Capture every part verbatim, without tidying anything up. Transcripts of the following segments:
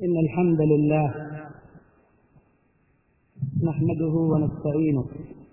إن الحمد لله نحمده ونستعينه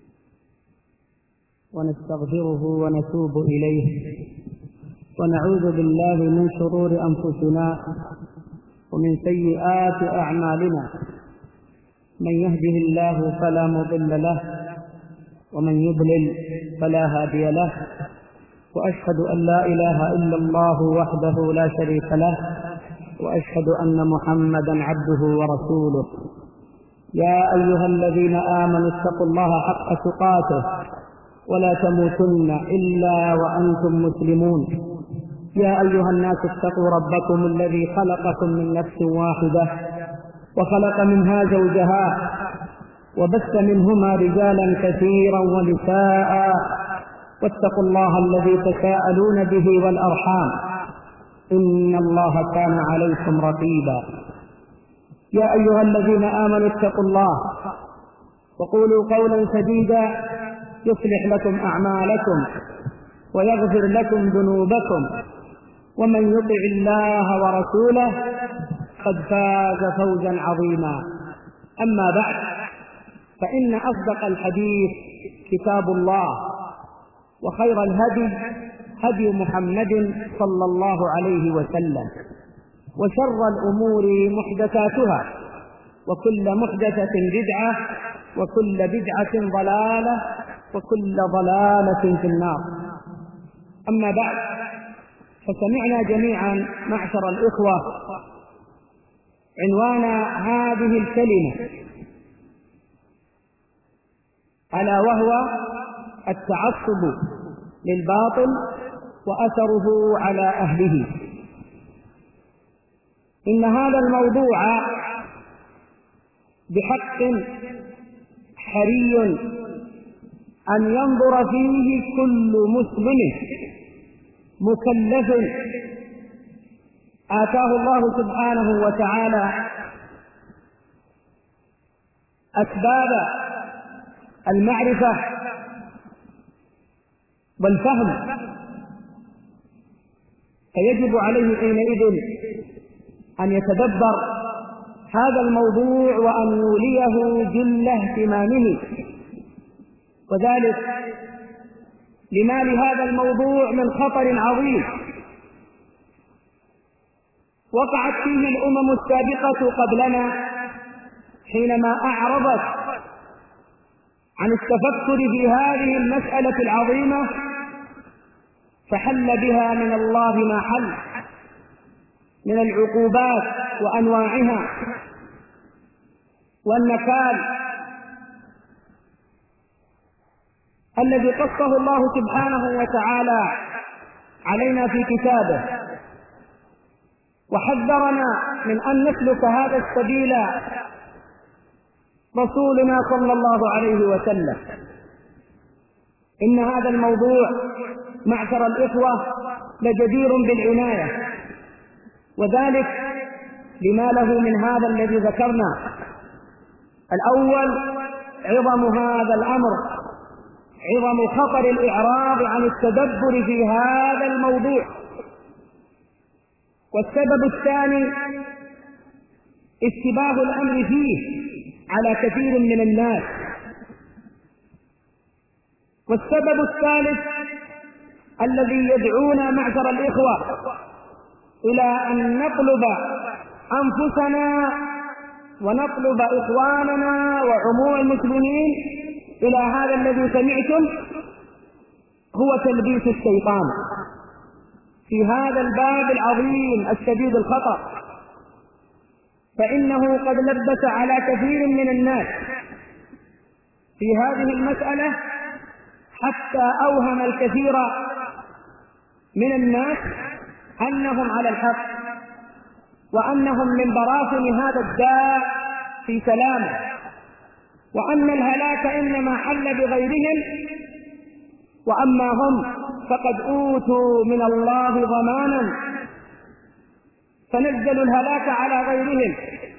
ونستغفره ونتوب إليه ونعوذ بالله من شرور أنفسنا ومن سيئات أعمالنا. من يهده الله فلا مضل له ومن يضلل فلا هادي له، وأشهد أن لا إله إلا الله وحده لا شريك له، وأشهد أن محمدا عبده ورسوله. يا أيها الذين آمنوا اتقوا الله حق تقاته ولا تموتن إلا وأنتم مسلمون. يا أيها الناس اتقوا ربكم الذي خلقكم من نفس واحدة وخلق منها زوجها وبث منهما رجالا كثيرا ونساء، واتقوا الله الذي تساءلون به والأرحام إن الله كان عليكم رقيبا. يا أيها الذين آمنوا اتقوا الله وقولوا قولا سديدا يصلح لكم أعمالكم ويغفر لكم ذنوبكم، ومن يطع الله ورسوله قد فاز فوزا عظيما. أما بعد، فإن أصدق الحديث كتاب الله، وخير الهدي هدي محمد صلى الله عليه وسلم، وشر الأمور محدثاتها، وكل محدثة بدعة، وكل بدعة ضلالة، وكل ضلالة في النار. أما بعد، فسمعنا جميعا معشر الإخوة عنوان هذه الكلمة، ألا وهو التعصب للباطل وأثره على أهله. إن هذا الموضوع بحق حري أن ينظر فيه كل مسلم مكلف آتاه الله سبحانه وتعالى أسباب المعرفة والفهم، فيجب عليه حينئذ أن يتدبر هذا الموضوع وأن يوليه جل اهتمامه. وذلك لما لهذا الموضوع من خطر عظيم وقعت فيه الأمم السابقة قبلنا حينما أعرضت عن التفكر في هذه المسألة العظيمة، فحل بها من الله ما حل من العقوبات وأنواعها والنكال الذي قصه الله سبحانه وتعالى علينا في كتابه، وحذرنا من أن نسلك هذا السبيل رسولنا صلى الله عليه وسلم. إن هذا الموضوع معشر الإخوة لجدير بالعناية، وذلك لما له من هذا الذي ذكرنا. الأول عظم هذا الأمر، عظم خطر الإعراض عن التدبر في هذا الموضوع. والسبب الثاني اشتباه الأمر فيه على كثير من الناس. والسبب الثالث الذي يدعونا معشر الإخوة إلى أن نطلب أنفسنا ونطلب إخواننا وعموم المسلمين إلى هذا الذي سمعتم، هو تلبيس الشيطان في هذا الباب العظيم الشديد الخطر. فإنه قد لبس على كثير من الناس في هذه المسألة حتى أوهم الكثير من الناس أنهم على الحق، وأنهم من براثن هذا الداء في سلامه، وأن الهلاك إنما حل بغيرهم، وأما هم فقد أوتوا من الله ضمانا فنزلوا الهلاك على غيرهم،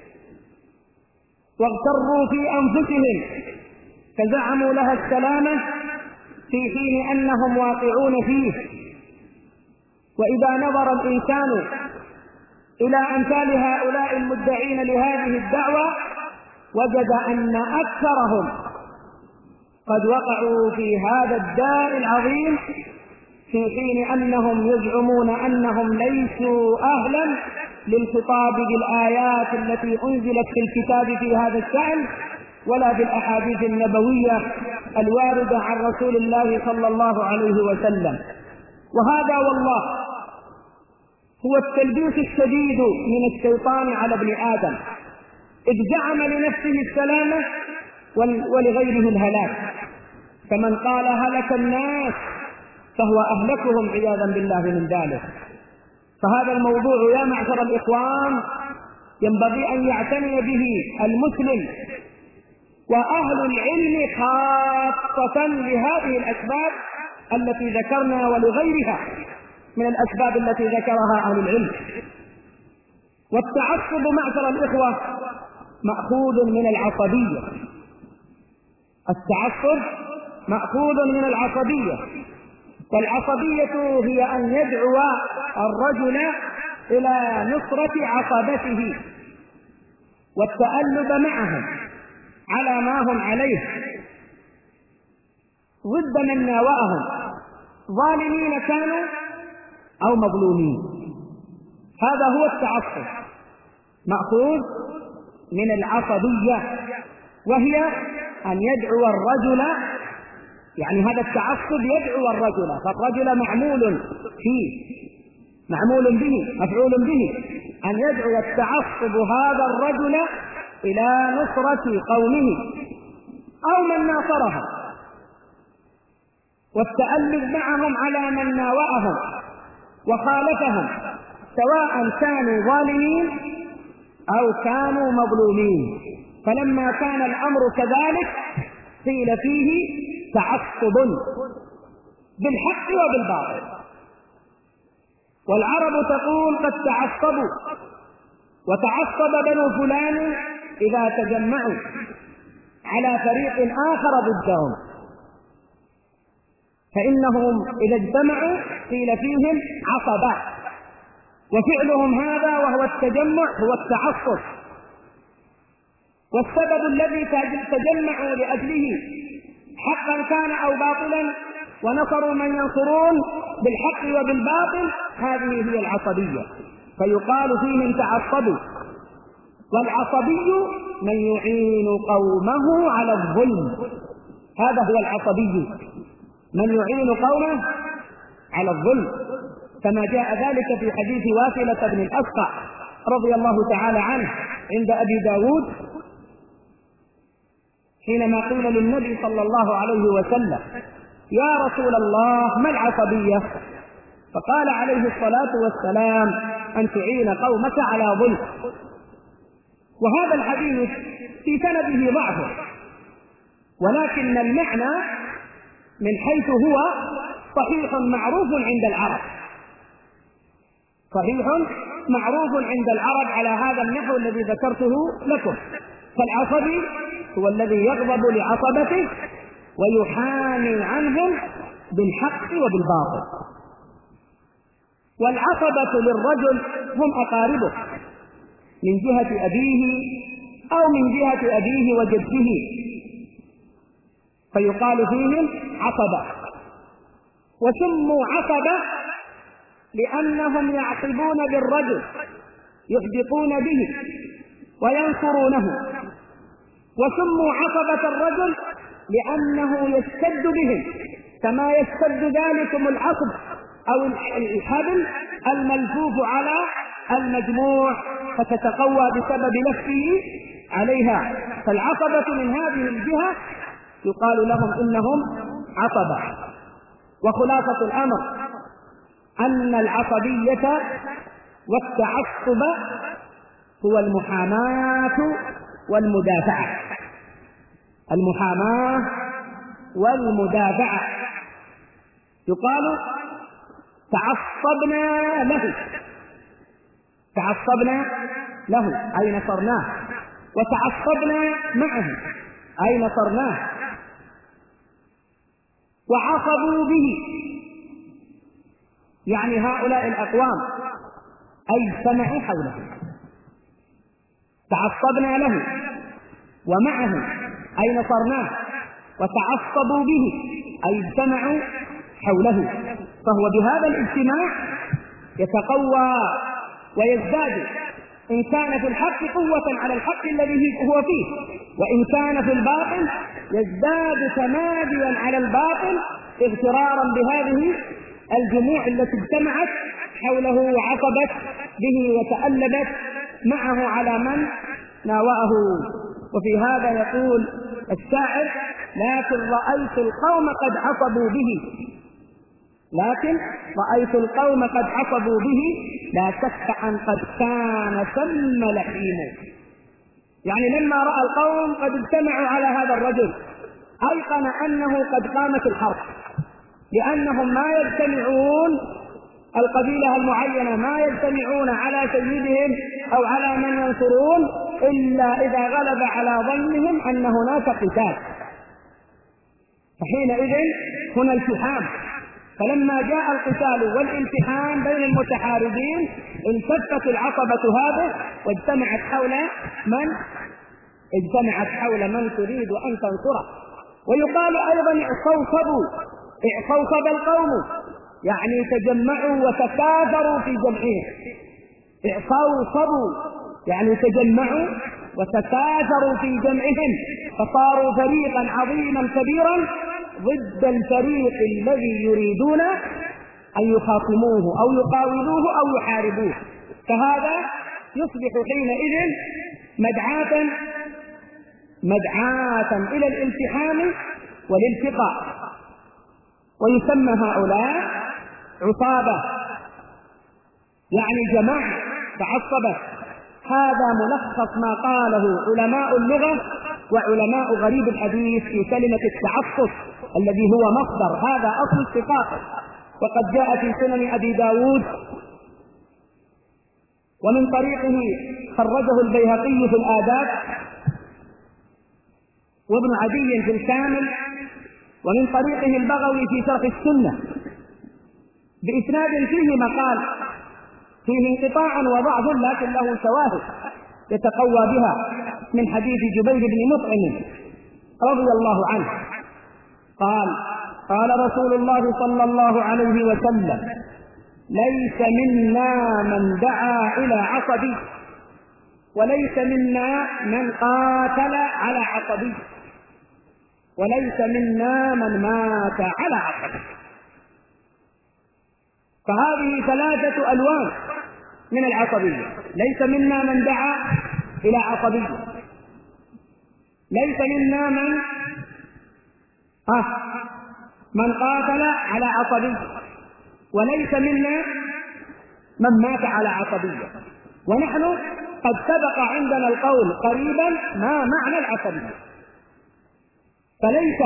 واغتروا في أنفسهم فزعموا لها السلامة في حين أنهم واقعون فيه. وإذا نظر الإنسان إلى أمثال هؤلاء المدعين لهذه الدعوة وجد أن أكثرهم قد وقعوا في هذا الداء العظيم، في حين أنهم يزعمون أنهم ليسوا أهلا للخطاب بالآيات التي أنزلت في الكتاب في هذا الشأن، ولا بالأحاديث النبوية الواردة عن رسول الله صلى الله عليه وسلم. وهذا والله هو التلبيس الشديد من الشيطان على ابن آدم، إذ زعم لنفسه السلامة ولغيره الهلاك، فمن قال هلك الناس فهو أهلكهم عياذا بالله من ذلك. فهذا الموضوع يا معشر الإخوان ينبغي أن يعتني به المسلم وأهل العلم خاصة لهذه الأسباب التي ذكرنا ولغيرها من الأسباب التي ذكرها أهل العلم. والتعصب معشر الإخوة مأخوذ من العصبية، التعصب مأخوذ من العصبية، والعصبية هي أن يدعو الرجل إلى نصرة عصبته والتألب معهم على ما هم عليه ضد من ناوأهم، ظالمين كانوا أو مظلومين. هذا هو التعصب، مأخوذ من العصبية، وهي أن يدعو الرجل، يعني هذا التعصب يدعو الرجل، فالرجل معمول فيه معمول به مفعول به، أن يدعو التعصب هذا الرجل إلى نصرة قومه أو من ناصرهم، والتألب معهم على من ناوأهم وخالفهم، سواء كانوا ظالمين أو كانوا مظلومين. فلما كان الأمر كذلك قيل فيه تعصب بالحق وبالباطل. والعرب تقول قد تعصبوا، وتعصب بنو فلان إذا تجمعوا على فريق آخر ضدهم، فإنهم إذا اجتمعوا قيل فيهم عصبا، وفعلهم هذا وهو التجمع هو التعصب. والسبب الذي تجمعوا لأجله حقا كان أو باطلا ونصروا من ينصرون بالحق وبالباطل، هذه هي العصبية، فيقال فيهم تعصبوا. والعصبي من يعين قومه على الظلم، هذا هو العصبي، من يعين قومه على الظلم، كما جاء ذلك في حديث واثلة بن الأسقع رضي الله تعالى عنه عند أبي داود، حينما قيل للنبي صلى الله عليه وسلم يا رسول الله ما العصبية؟ فقال عليه الصلاة والسلام أن تعين قومك على ظلم. وهذا الحديث في سنده ضعف، ولكن المعنى من حيث هو صحيح معروف عند العرب، صحيح معروف عند العرب على هذا النحو الذي ذكرته لكم. فالعصبي هو الذي يغضب لعصبته ويحامي عنهم بالحق وبالباطل. والعصبة للرجل هم أقاربه من جهة أبيه أو من جهة أبيه وجده، فيقال فيهم عصبة. وسموا عصبة لأنهم يعصبون بالرجل، يحدقون به وينصرونه. وسموا عصبة الرجل لأنه يشتد بهم كما يشتد ذلكم العصب أو الحبل الملفوف على المجموع فتتقوى بسبب لفه عليها. فالعصبة من هذه الجهة يقال لهم إنهم عصبة. وخلاصة الأمر أن العصبية والتعصب هو المحاماة والمدافعة، المحاماة والمدافعة. يقال تعصبنا له، تعصبنا له أي نصرناه، وتعصبنا معه أي نصرناه. وعصبوا به يعني هؤلاء الأقوام أي اجتمعوا حوله، تعصبنا له ومعه أي نصرناه، وتعصبوا به أي اجتمعوا حوله، فهو بهذا الاجتماع يتقوى ويزداد، إن كان في الحق قوة على الحق الذي هو فيه، وإن كان في الباطل يزداد تماديا على الباطل اغترارا بهذه الجموع التي اجتمعت حوله وعصبت به وتألبت معه على من ناوأه. وفي هذا يقول الشاعر: لكن رأيت القوم قد عصبوا به، لكن رأيت القوم قد عصبوا به لا شك أن قد كان ثم لحيم. يعني لما رأى القوم قد اجتمعوا على هذا الرجل أيقن أنه قد قامت الحرب، لأنهم ما يجتمعون، القبيلة المعينة ما يجتمعون على سيدهم أو على من ينصرون إلا إذا غلب على ظنهم أن هناك قتال، فحينئذ هنا التحام. فلما جاء القتال والالتحام بين المتحاربين التفت العصبة هذه واجتمعت حول من؟ اجتمعت حول من تريد أن تنصره. ويقال أيضا اعصوصبوا، اعصوصب القوم، يعني تجمعوا وتكاثروا في جمعهم. اعصوصبوا يعني تجمعوا وتكاثروا في جمعهم، فصاروا فريقا عظيما كبيرا ضد الفريق الذي يريدون أن يخاصموه أو يقاوموه أو يحاربوه. فهذا يصبح حينئذ مدعاة مدعاة إلى الالتحام والالتقاء، ويسمى هؤلاء عصابة، يعني جماعة تعصبت. هذا ملخص ما قاله علماء اللغة وعلماء غريب الحديث في كلمة التعصب الذي هو مصدر، هذا أصل اشتقاقه. وقد جاء في سنن أبي داود ومن طريقه خرجه البيهقي في الآداب وابن عدي في الكامل، ومن طريقه البغوي في شرح السنة بإسناد فيه مقال فيه انقطاع وضعف لكن له شواهد يتقوى بها، من حديث جبير بن مطعم رضي الله عنه قال: قال رسول الله صلى الله عليه وسلم: ليس منا من دعا إلى عصبي، وليس منا من قاتل على عصبي، وليس منا من مات على عصبي. فهذه ثلاثة ألوان من العصبية. ليس منا من دعا إلى عصبية، ليس منا من آه من قاتل على عصبية، وليس منا من مات على عصبية. ونحن قد سبق عندنا القول قريبا ما معنى العصبية. فليس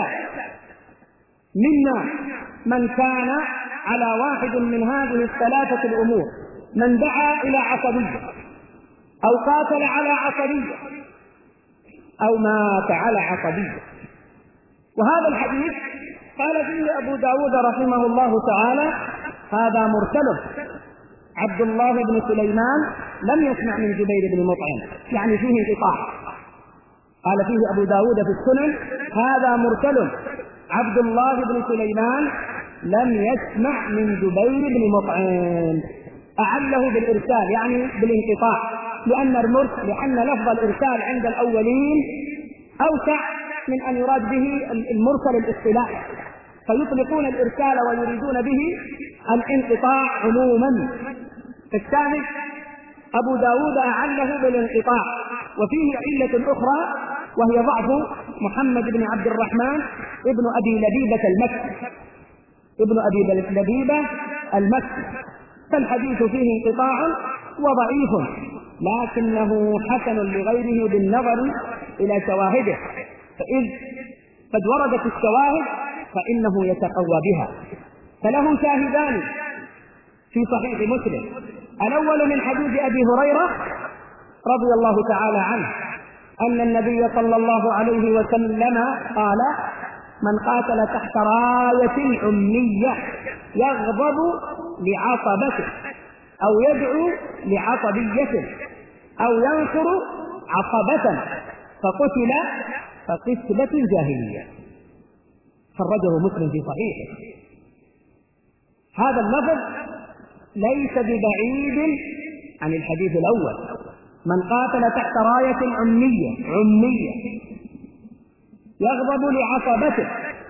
منا من كان على واحد من هذه الثلاثة الأمور: من دعا إلى عصبية أو قاتل على عصبية أو مات على عصبية. وهذا الحديث قال فيه أبو داود رحمه الله تعالى: هذا مرسل، عبد الله بن سليمان لم يسمع من جبير بن مطعم، يعني فيه انقطاع. قال فيه أبو داود في السنن: هذا مرسل، عبد الله بن سليمان لم يسمع من جبير بن مطعم. أعله بالإرسال يعني بالانقطاع، لأن المرسل لأن لفظ الإرسال عند الأولين أوسع من أن يراد به المرسل الاصطلاحي، فيطلقون الإرسال ويريدون به الانقطاع عموما. الثالث أبو داود أعله بالانقطاع، وفيه علة أخرى وهي ضعف محمد بن عبد الرحمن ابن أبي لبيبة المكي ابن أبي لبيبة المكي فالحديث فيه انقطاع وضعيف، لكنه حسن لغيره بالنظر إلى شواهده، فإذ قد وردت الشواهد فإنه يتقوى بها. فله شاهدان في صحيح مسلم: الأول من حديث أبي هريرة رضي الله تعالى عنه أن النبي صلى الله عليه وسلم قال: من قاتل تحت راية أمية يغضب لعصبته أو يدعو لعصبيته أو ينصر عصبة فقتل فقتلة جاهلية. خرجه مسلم في صحيحه. هذا اللفظ ليس ببعيد عن الحديث الأول: من قاتل تحت راية عمية عمية يغضب لعصبته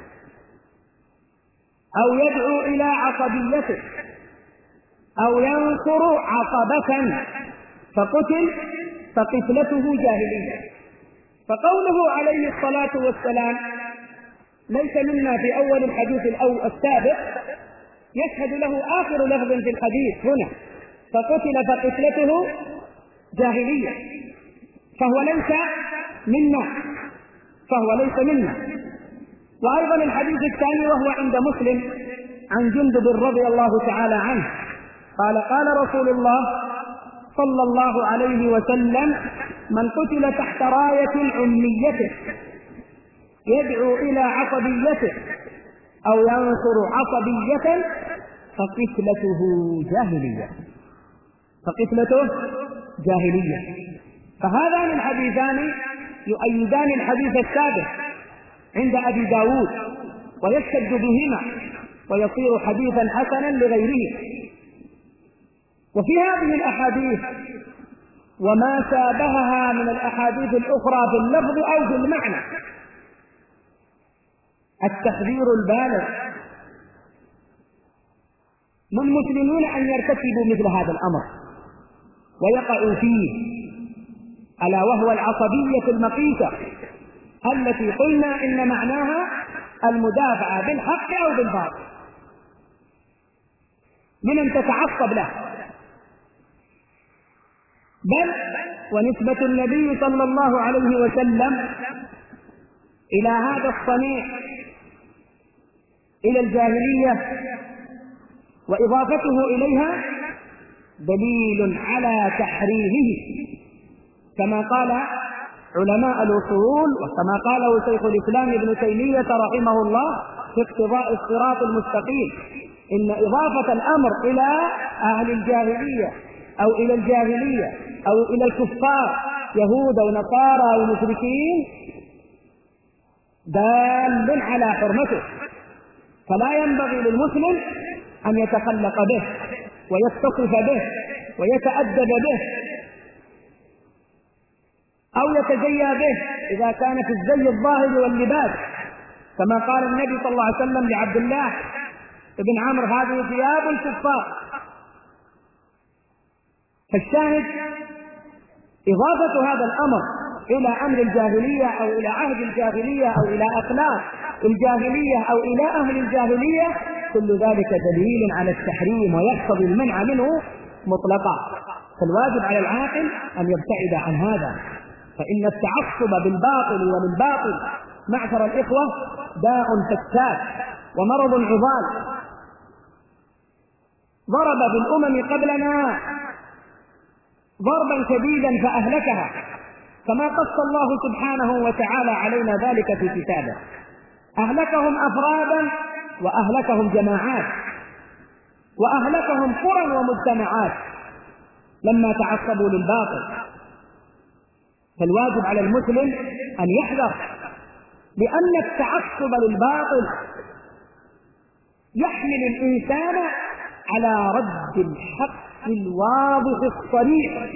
أو يدعو إلى عصبيته أو ينصر عصبة فقتل فقتلته جاهلية. فقوله عليه الصلاة والسلام ليس منا في أول الحديث السابق يشهد له آخر لفظ في الحديث هنا: فقتل فقتلته جاهلية، فهو ليس منا فهو ليس منا. وأيضا الحديث الثاني وهو عند مسلم عن جندب رضي الله تعالى عنه قال: قال رسول الله صلى الله عليه وسلم: من قتل تحت راية عميته يدعو إلى عصبيته أو ينصر عصبية فقتلته جاهلية فقتلته جاهلية. فهذان الحديثان يؤيدان الحديث السابق عند أبي داود ويشتد بهما ويصير حديثا حسنا لغيره. وفي هذه الأحاديث وما شابهها من الأحاديث الأخرى في اللفظ أو في المعنى التحذير البالغ للمسلمين أن يرتكبوا مثل هذا الأمر ويقعوا فيه، ألا وهو العصبية المقيتة التي قلنا إن معناها المدافعة بالحق أو بالباطل لمن تتعصب له. بل ونسبة النبي صلى الله عليه وسلم إلى هذا الصنيع إلى الجاهلية وإضافته إليها دليل على تحريمه، كما قال علماء الأصول وكما قاله شيخ الإسلام ابن تيمية رحمه الله في اقتضاء الصراط المستقيم: إن إضافة الأمر إلى أهل الجاهلية أو إلى الجاهلية أو إلى الكفار يهود ونصارى ومشركين دال على حرمته، فلا ينبغي للمسلم أن يتخلق به ويتصف به ويتأدب به أو يتزيى به إذا كان في الزي الظاهر واللباس، كما قال النبي صلى الله عليه وسلم لعبد الله بن عمرو: هذه ثياب الكفار. فالشاهد إضافة هذا الأمر إلى أمر الجاهلية أو إلى عهد الجاهلية أو إلى أخلاق الجاهلية أو إلى أهل الجاهلية كل ذلك دليل على التحريم ويقتضي المنع منه مطلقا. فالواجب على العاقل أن يبتعد عن هذا، فإن التعصب بالباطل وللباطل معشر الإخوة داء فتاك ومرض عضال ضرب بالأمم قبلنا ضربا شديدا فأهلكها، كما قص الله سبحانه وتعالى علينا ذلك في كتابه: أهلكهم أفرادا وأهلكهم جماعات وأهلكهم قرى ومجتمعات لما تعصبوا للباطل. فالواجب على المسلم أن يحذر، لأن التعصب للباطل يحمل الإنسان على رد الحق الواضح الصريح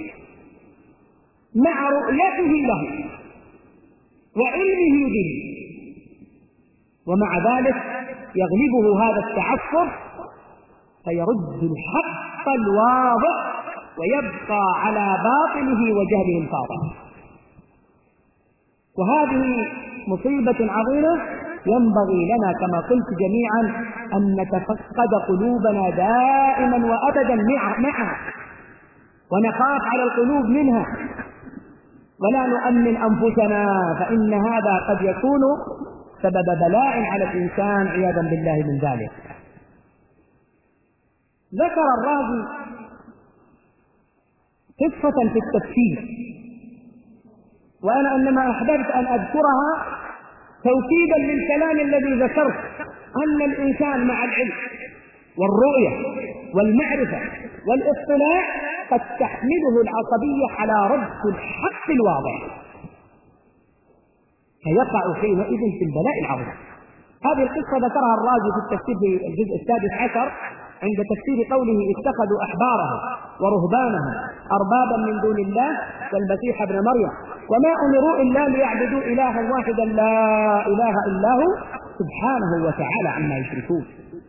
مع رؤيته له وعلمه به، ومع ذلك يغلبه هذا التعصب فيرد الحق الواضح ويبقى على باطله وجهله الفاضح. وهذه مصيبة عظيمة ينبغي لنا كما قلت جميعا أن نتفقد قلوبنا دائما وأبدا معها ونخاف على القلوب منها ولا نؤمن أنفسنا، فإن هذا قد يكون سبب بلاء على الإنسان عياذا بالله من ذلك. ذكر الرازي قصة في التفسير، وأنا إنما أحببت أن أذكرها توكيدا للكلام الذي ذكرت، أن الإنسان مع العلم والرؤية والمعرفة والاطلاع قد تحمله العصبية على رد الحق الواضح، فيقع حينئذ في البلاء العظيم. هذه القصة ذكرها الرازي في التفسير في الجزء السادس عشر عند تفسير قوله اتخذوا أحبارهم ورهبانهم أربابا من دون الله والمسيح ابن مريم وما أمروا إلا ليعبدوا إلها واحدا لا إله إلا هو سبحانه وتعالى عما يشركون.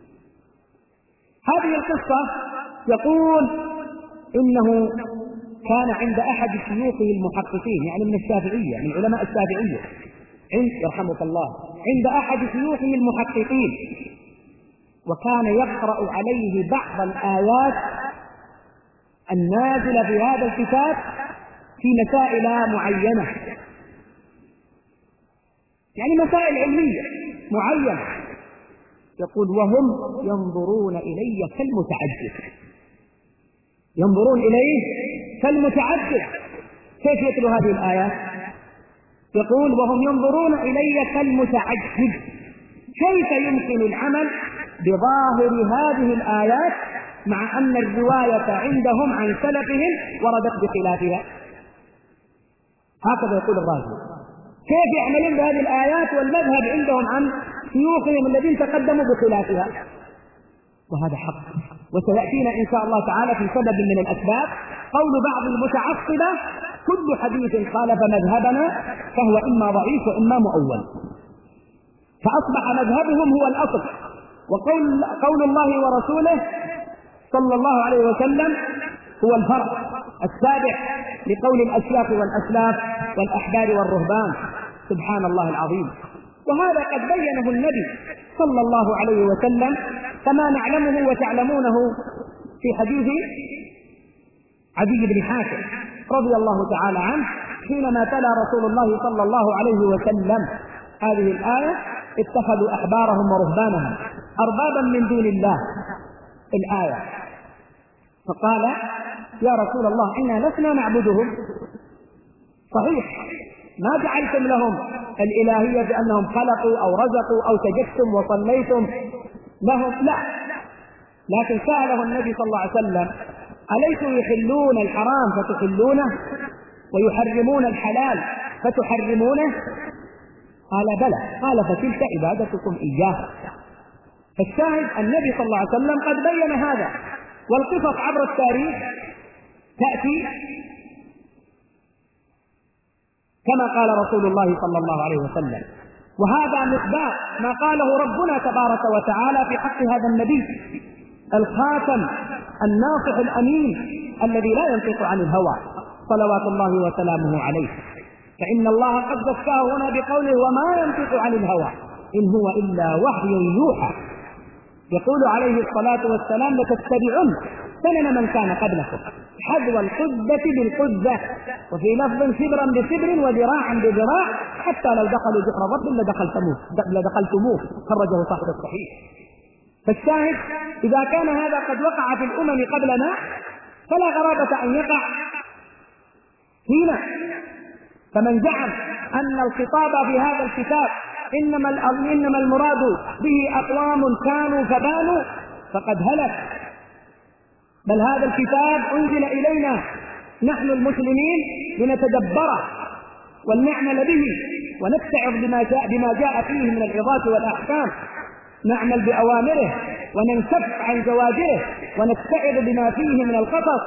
هذه القصة يقول إنه كان عند أحد شيوخه المحققين، يعني من الشافعية، من علماء الشافعية، عند يرحمك الله، عند أحد شيوخه المحققين، وكان يقرأ عليه بعض الآيات النازلة في هذا الكتاب في مسائل معينة، يعني مسائل علمية معينة. يقول وهم ينظرون إلي كالمتعجب، ينظرون إليه كالمتعجب. كيف يتلو هذه الآيات؟ يقول وهم ينظرون إلي كالمتعجب، كيف يمكن العمل بظاهر هذه الآيات مع أن الرواية عندهم عن سلفهم وردت بخلافها؟ هكذا يقول الرازي، كيف يعملون بهذه الآيات والمذهب عندهم عن شيوخهم الذين تقدموا بخلافها؟ وهذا حق، وسيأتينا إن شاء الله تعالى في سبب من الأسباب قول بعض المتعصبة كل حديث خالف مذهبنا فهو إما ضعيف وإما مؤول، فأصبح مذهبهم هو الأصل، وقول قول الله ورسوله صلى الله عليه وسلم هو الفرع السابع لقول الأشياخ والأسلاف والأحبار والرهبان. سبحان الله العظيم. وهذا قد بينه النبي صلى الله عليه وسلم كما نعلمه وتعلمونه في حديث عدي بن حاتم رضي الله تعالى عنه حينما تلا رسول الله صلى الله عليه وسلم هذه الآية اتخذوا أحبارهم ورهبانهم أربابا من دون الله الآية، فقال يا رسول الله إنا لسنا نعبدهم، صحيح ما جعلتم لهم الإلهية بأنهم خلقوا أو رزقوا أو سجدتم وصليتم لهم، لا، لكن سأله النبي صلى الله عليه وسلم أليسوا يحلون الحرام فتحلونه ويحرمون الحلال فتحرمونه؟ قال بلى، قال فتلك عبادتكم إياه. فالشاهد النبي صلى الله عليه وسلم قد بين هذا، والقصص عبر التاريخ تأتي كما قال رسول الله صلى الله عليه وسلم، وهذا مصداق ما قاله ربنا تبارك وتعالى في حق هذا النبي الخاتم الناصح الأمين الذي لا ينطق عن الهوى صلوات الله وسلامه عليه، فإن الله قد ذكره هنا بقوله وما ينطق عن الهوى إن هو إلا وحي يوحى. يقول عليه الصلاة والسلام لتتبعن سنن من كان قبلكم حذو القذة بالقذة، وفي لفظ شبرا بشبر وذراعا بذراع حتى لو دخلوا جحر رب لدخلتموه لدخلتموه خرجه صاحب الصحيح. فالشاهد إذا كان هذا قد وقع في الأمم قبلنا فلا غرابة أن يقع فينا. فمن زعم أن الخطاب في هذا الكتاب إنما إنما المراد به أقوام كانوا فبانوا فقد هلك، بل هذا الكتاب أنزل إلينا نحن المسلمين لنتدبره ولنعمل به ونتعظ بما جاء, بما جاء فيه من العظات والأحكام، نعمل بأوامره وننكف عن زواجره ونتعظ بما فيه من القصص،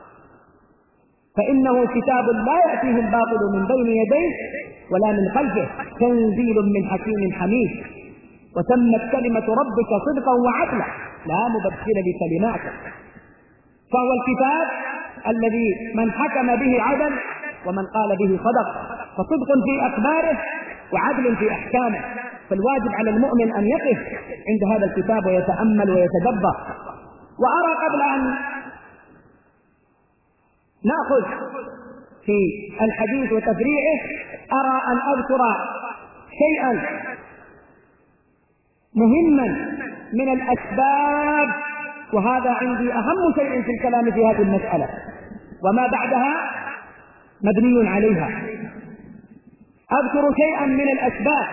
فإنه كتاب لا يأتيه الباطل من بين يديه ولا من خلفه، تنزيل من حكيم حميد، وتمت كلمة ربك صدقا وعدلا لا مبدل لكلماته. فهو الكتاب الذي من حكم به عدل ومن قال به صدق، فصدق في أخباره وعدل في أحكامه. فالواجب على المؤمن أن يقف عند هذا الكتاب ويتأمل ويتدبر. وأرى قبل أن نأخذ في الحديث وتفريعه أرى أن أذكر شيئا مهما من الأسباب، وهذا عندي أهم شيء في الكلام في هذه المسألة، وما بعدها مبني عليها. أذكر شيئا من الأسباب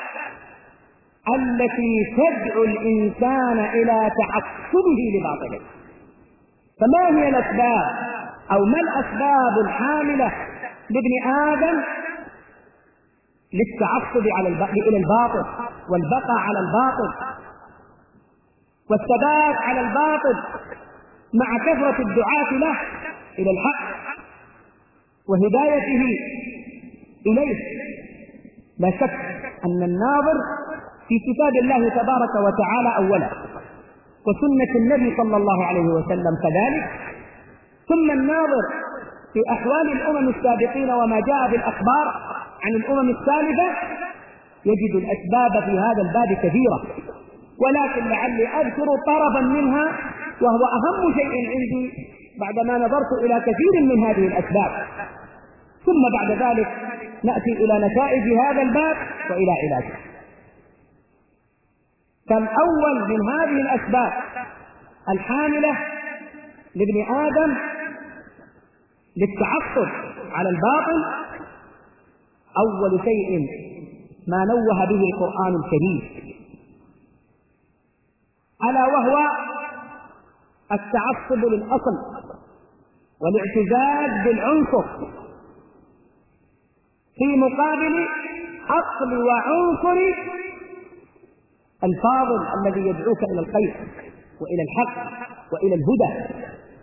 التي تدعو الإنسان إلى تعصبه لباطله. فما هي الأسباب أو ما الأسباب الحاملة لابن آدم للتعصب على إلى الباطل والبقاء على الباطل والثبات على الباطل مع كثرة الدعاة له إلى الحق وهدايته إليه؟ لا شك أن الناظر في كتاب الله تبارك وتعالى أولا، وسنة النبي صلى الله عليه وسلم كذلك، ثم الناظر في أحوال الأمم السابقين وما جاء في الأخبار عن الأمم السالفة، يجد الأسباب في هذا الباب كثيرة، ولكن لعلي أذكر طرفا منها وهو أهم شيء عندي بعدما نظرت إلى كثير من هذه الأسباب، ثم بعد ذلك نأتي إلى نتائج هذا الباب وإلى علاجه. فالأول من هذه الأسباب الحاملة لابن آدم للتعصب على الباطل أول شيء ما نوه به القرآن الكريم، ألا وهو التعصب للأصل والاعتزاز بالعنصر في مقابل أصل وعنصر الفاضل الذي يدعوك إلى الخير وإلى الحق وإلى الهدى.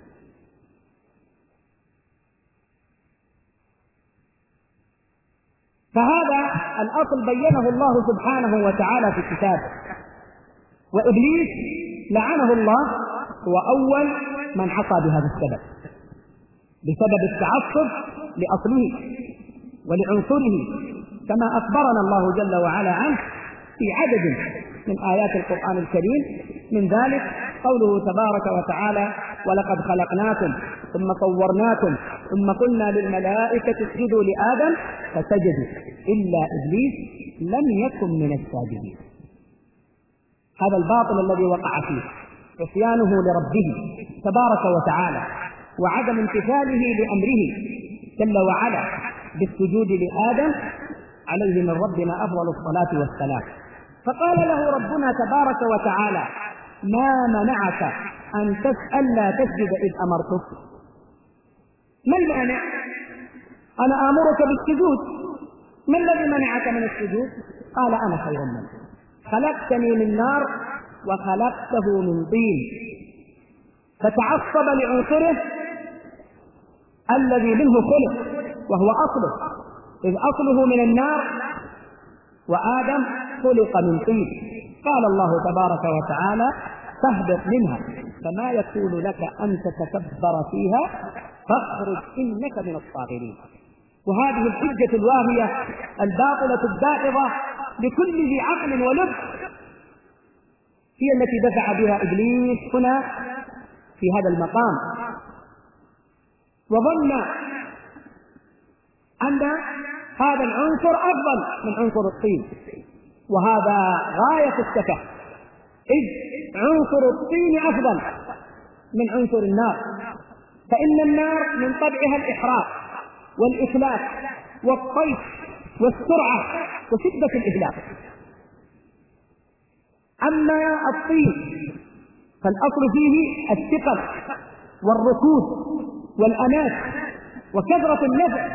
فهذا الأصل بينه الله سبحانه وتعالى في كتابه، وإبليس لعنه الله هو أول من حصى بهذا السبب، بسبب التعصب لأصله ولعنصره، كما أخبرنا الله جل وعلا عنه في عدد من آيات القرآن الكريم، من ذلك قوله تبارك وتعالى: ولقد خلقناكم ثم صورناكم ثم قلنا للملائكة اسجدوا لآدم فسجدوا إلا إبليس لم يكن من الساجدين. هذا الباطل الذي وقع فيه، عصيانه لربه تبارك وتعالى وعدم امتثاله لأمره جل وعلا بالسجود لآدم عليه من ربنا أفضل الصلاة والسلام. فقال له ربنا تبارك وتعالى: ما منعك أن تسأل لا تسجد إذ أمرتك؟ ما المانع؟ أنا آمرك بالسجود، ما الذي منعك من السجود؟ قال: أنا خير منه، خلقتني من نار وخلقته من طين. فتعصب لعنصره الذي منه خلق وهو أصله، إذ أصله من النار وآدم خلق من طين. قال الله تبارك وتعالى: فاهبط منها فما يكون لك أن تتكبر فيها فاخرج إنك من الصاغرين. وهذه الحجة الواهية الباطلة الداحضة لكل ذي عقل ولب هي التي دفع بها إبليس هنا في هذا المقام، وظن أن هذا العنصر أفضل من عنصر الطين، وهذا غاية السفه، إذ عنصر الطين أفضل من عنصر النار، فإن النار من طبعها الإحراق والإخلاف والطيش والسرعة وشدة الإهلاك. أما الطين فالأصل فيه الثقل والركود والأنات وكثرة النفع،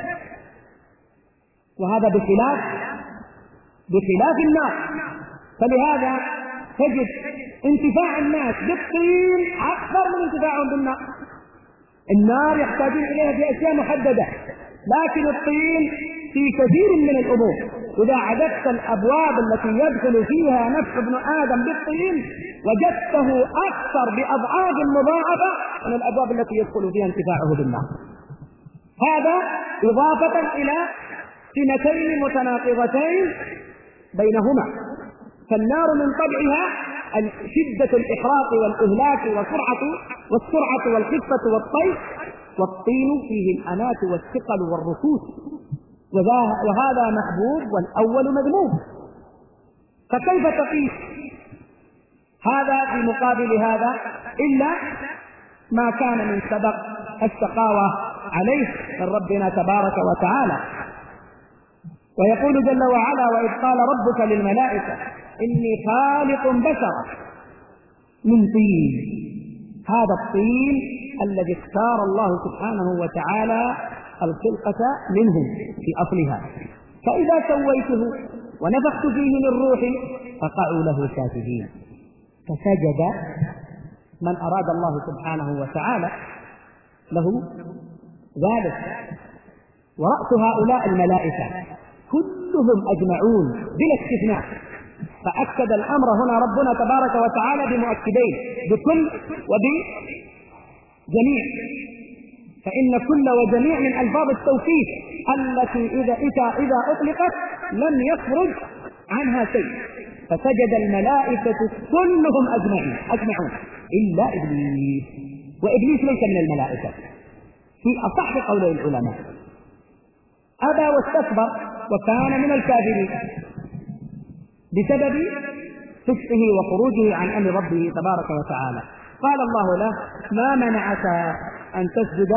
وهذا بخلاف بخلاف النار. فلهذا تجد انتفاع الناس بالطين أكثر من انتفاعهم بالنار. النار يحتاجون إليها في أشياء محددة، لكن الطين في كثير من الأمور إذا عددت الأبواب التي يدخل فيها نفع ابن آدم بالطين وجدته أكثر بأضعاف مضاعفة من الأبواب التي يدخل فيها انتفاعه بالنار. هذا إضافة إلى سمتين متناقضتين بينهما، فالنار من طبعها شدة الإحراق والإهلاك والسرعة والسرعة والخفة والطيش، والطين فيه الأنات والثقل والركود، وهذا محبوب والأول مذموم. فكيف تقيس هذا في مقابل هذا إلا ما كان من سبق الشقاوة عليه من ربنا تبارك وتعالى. ويقول جل وعلا: وإذ قال ربك للملائكة إني خالق بشرا من طين. هذا الطين الذي اختار الله سبحانه وتعالى الخلقة منه في أصلها. فإذا سويته ونفخت فيه من روحي فقعوا له ساجدين. فسجد من أراد الله سبحانه وتعالى له ذلك. ورأس هؤلاء الملائكة كلهم أجمعون بلا استثناء. فأكد الأمر هنا ربنا تبارك وتعالى بمؤكدين، بكل وبجميع، فإن كل وجميع من ألفاظ التوكيد التي إذا إذا أطلقت لم يخرج عنها شيء. فسجد الملائكة كلهم أجمعين أجمعون إلا إبليس، وإبليس ليس من الملائكة في أصح قول العلماء، أبى واستكبر وكان من الكافرين بسبب فسقه وخروجه عن أمر ربه تبارك وتعالى. قال الله له: ما منعك أن تسجد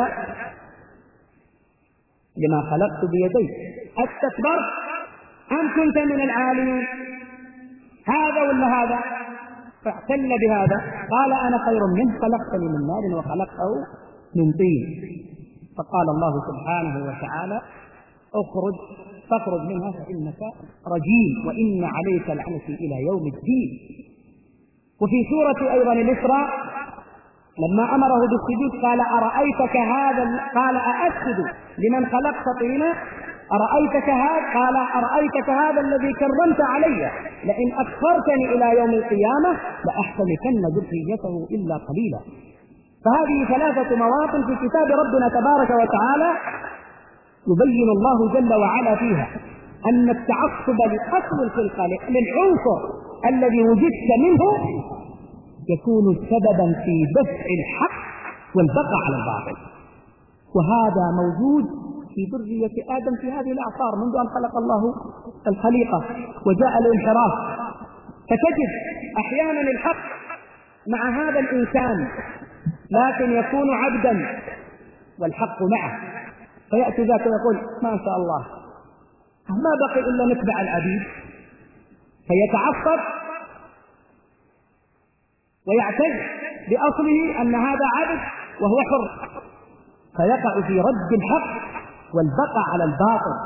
لما خلقت بيديك؟ استكبرت أم كنت من العالين؟ هذا ولا هذا؟ فاعتل بهذا. قال: أنا خير منه، خلقتني من نار وخلقته من طين. فقال الله سبحانه وتعالى: اخرج فاخرج منها فإنك رجيم وإن عليك لعنتي إلى يوم الدين. وفي سورة أيضا الإسراء لما أمره بالسجود قال: أرأيتك هذا، قال: أأسجد لمن خلقت طينا؟ أرأيتك هذا، قال: أرأيتك هذا الذي كرمت علي لئن أخرتني إلى يوم القيامة لأحتمكن ذريته إلا قليلا. فهذه ثلاثة مواطن في كتاب ربنا تبارك وتعالى يبين الله جل وعلا فيها أن التعصب لأصل الخلقة للعنصر الذي وجدت منه يكون سببا في دفع الحق والبقاء على الباطل. وهذا موجود في ذرية آدم في هذه الأعصار منذ أن خلق الله الخليقة وجاء الانحراف. فتجد أحيانا الحق مع هذا الإنسان لكن يكون عبدا والحق معه، فيأتي ذاك ويقول: ما شاء الله ما بقي إلا نتبع العبيد، فيتعصب ويعتز بأصله أن هذا عبد وهو حر، فيقع في رد الحق والبقاء على الباطل.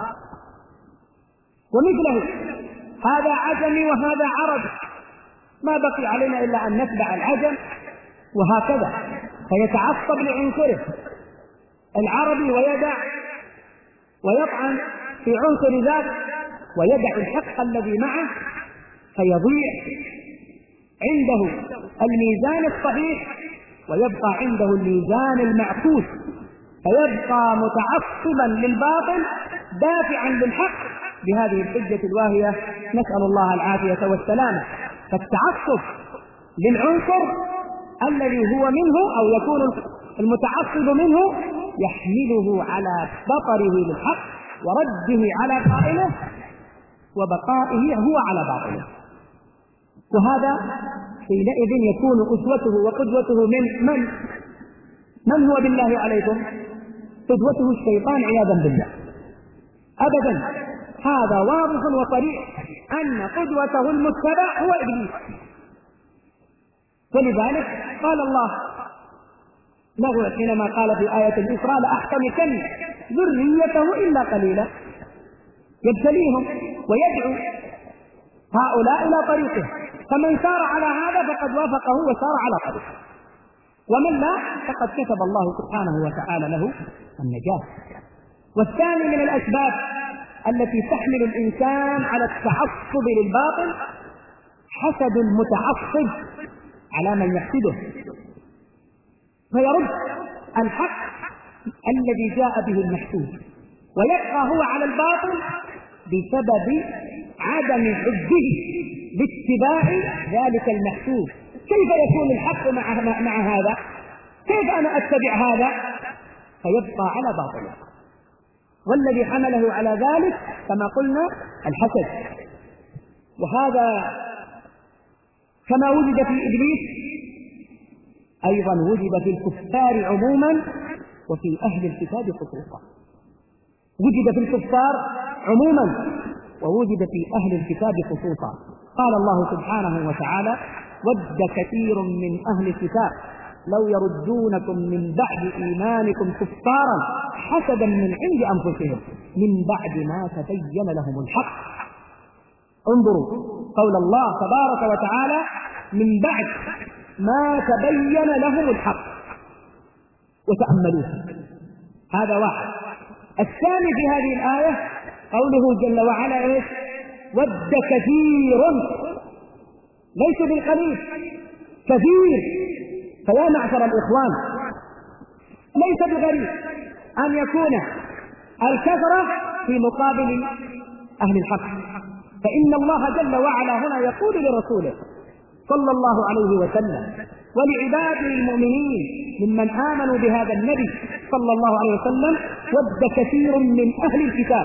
ومثله هذا عجمي وهذا عربي، ما بقي علينا إلا أن نتبع العجم، وهكذا. فيتعصب لعنصره العربي ويدع ويطعن في عنصر ذاك ويدع الحق الذي معه، فيضيع عنده الميزان الصحيح ويبقى عنده الميزان المعكوس، فيبقى متعصبا للباطل دافعا للحق بهذه الحجة الواهية، نسأل الله العافية والسلامة. فالتعصب للعنصر الذي هو منه أو يكون المتعصب منه يحمله على بطره للحق ورده على قائله وبقائه هو على باطله. وهذا حينئذ يكون أسوته وقدوته من من من هو بالله عليكم؟ قدوته الشيطان عياذا بالله. أبدا، هذا واضح وصريح أن قدوته المتبع هو إبليس. ولذلك قال الله له حينما قال في آية الإسراء: لأحتمكن ذريته إلا قليلا. يبتليهم ويدعو هؤلاء إلى طريقه، فمن سار على هذا فقد وافقه وسار على طريقه، ومن لا فقد كتب الله سبحانه وتعالى له النجاة. والثاني من الأسباب التي تحمل الإنسان على التعصب للباطل حسد المتعصب على من يحسده، فيرد الحق الذي جاء به المحسود ويبقى هو على الباطل بسبب عدم حبه باتباع ذلك المحسود. كيف يكون الحق مع, مع هذا؟ كيف أنا أتبع هذا؟ فيبقى على باطله. والذي حمله على ذلك كما قلنا الحسد. وهذا كما وجد في إبليس أيضا وجد في الكفار عموما وفي أهل الكتاب خصوصا. وجد في الكفار عموما ووجد في أهل الكتاب خصوصا. قال الله سبحانه وتعالى: ود كثير من أهل الكتاب لو يردونكم من بعد إيمانكم كفارا حسدا من عند أنفسهم من بعد ما تبين لهم الحق. انظروا قول الله تبارك وتعالى من بعد ما تبين لهم الحق، وتأملوه. هذا واحد. الثاني في هذه الآية قوله جل وعلا إيش؟ ود كثير، ليس بالقليل، كثير. فيا معشر الإخوان، ليس بغريب أن يكون الكثرة في مقابل أهل الحق، فإن الله جل وعلا هنا يقول لرسوله صلى الله عليه وسلم ولعباده المؤمنين ممن آمنوا بهذا النبي صلى الله عليه وسلم ود كثير من أهل الكتاب،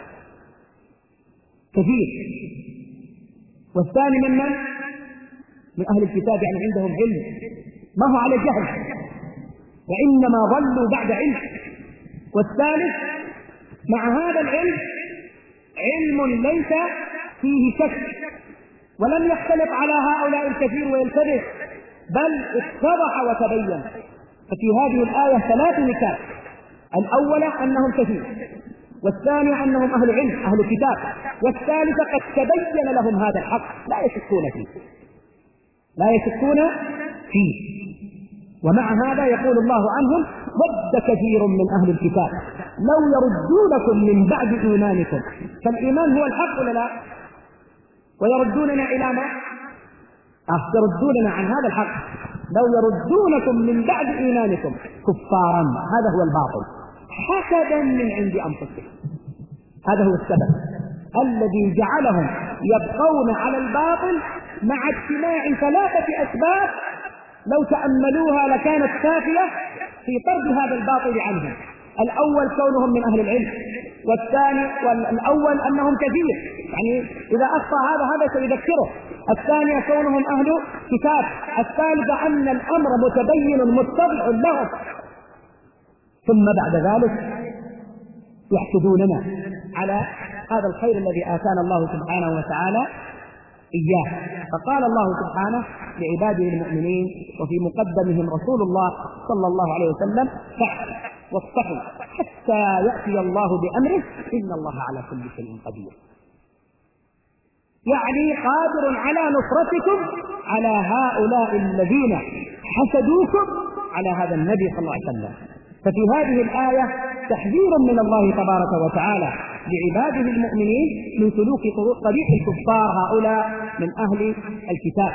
كثير. والثاني ممن من أهل الكتاب يعني عندهم علم، ما هو على جهل وإنما ضلوا بعد علم. والثالث مع هذا العلم علم ليس فيه شك، ولم يختلط على هؤلاء الكثير ويلتبس، بل اتضح وتبين. ففي هذه الآية ثلاث نكات: الأول أنهم كثير، والثاني أنهم أهل علم أهل كتاب، والثالث قد تبين لهم هذا الحق لا يشكون فيه لا يشكون فيه. ومع هذا يقول الله عنهم ود كثير من أهل الكتاب لو يردونكم من بعد إيمانكم. فالإيمان هو الحق ولا لا؟ ويردوننا إلى ما؟ أه يردوننا عن هذا الحق. لو يردونكم من بعد إيمانكم كفارا، هذا هو الباطل، حسدا من عند أنفسهم. هذا هو السبب الذي جعلهم يبقون على الباطل مع اجتماع ثلاثة أسباب لو تأملوها لكانت كافية في طرد هذا الباطل عنهم. الأول كونهم من أهل العلم، والثاني والأول أنهم كثير، يعني إذا أخطأ هذا هذا سيذكره. الثاني كونهم أهل كتاب. الثالث أن الأمر متبين متضح لهم. ثم بعد ذلك يحسدوننا على هذا الخير الذي آتانا الله سبحانه وتعالى إياه. فقال الله سبحانه لعباده المؤمنين وفي مقدمهم رسول الله صلى الله عليه وسلم: فاعلوا واصطحوا حتى يأتي الله بأمره إن الله على كل شيء قدير. يعني قادر على نصرتكم على هؤلاء الذين حسدوكم على هذا النبي صلى الله عليه وسلم. ففي هذه الآية تحذير من الله تبارك وتعالى لعباده المؤمنين من سلوك طريق الكفار هؤلاء من أهل الكتاب.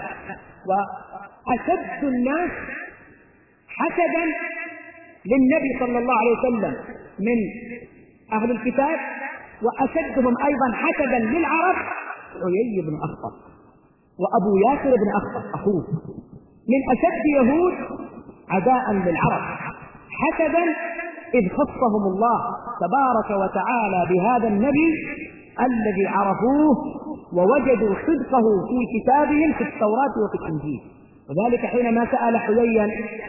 وأشد الناس حسدا للنبي صلى الله عليه وسلم من أهل الكتاب، وأشدهم أيضا حسدا للعرب عيي بن أخطب وأبو ياسر بن أخطب أخوه، من أشد يهود عداء للعرب حسدا، إذ خصهم الله تبارك وتعالى بهذا النبي الذي عرفوه ووجدوا صدقه في كتابهم في التوراة وفي الإنجيل. وذلك حينما سأل حييا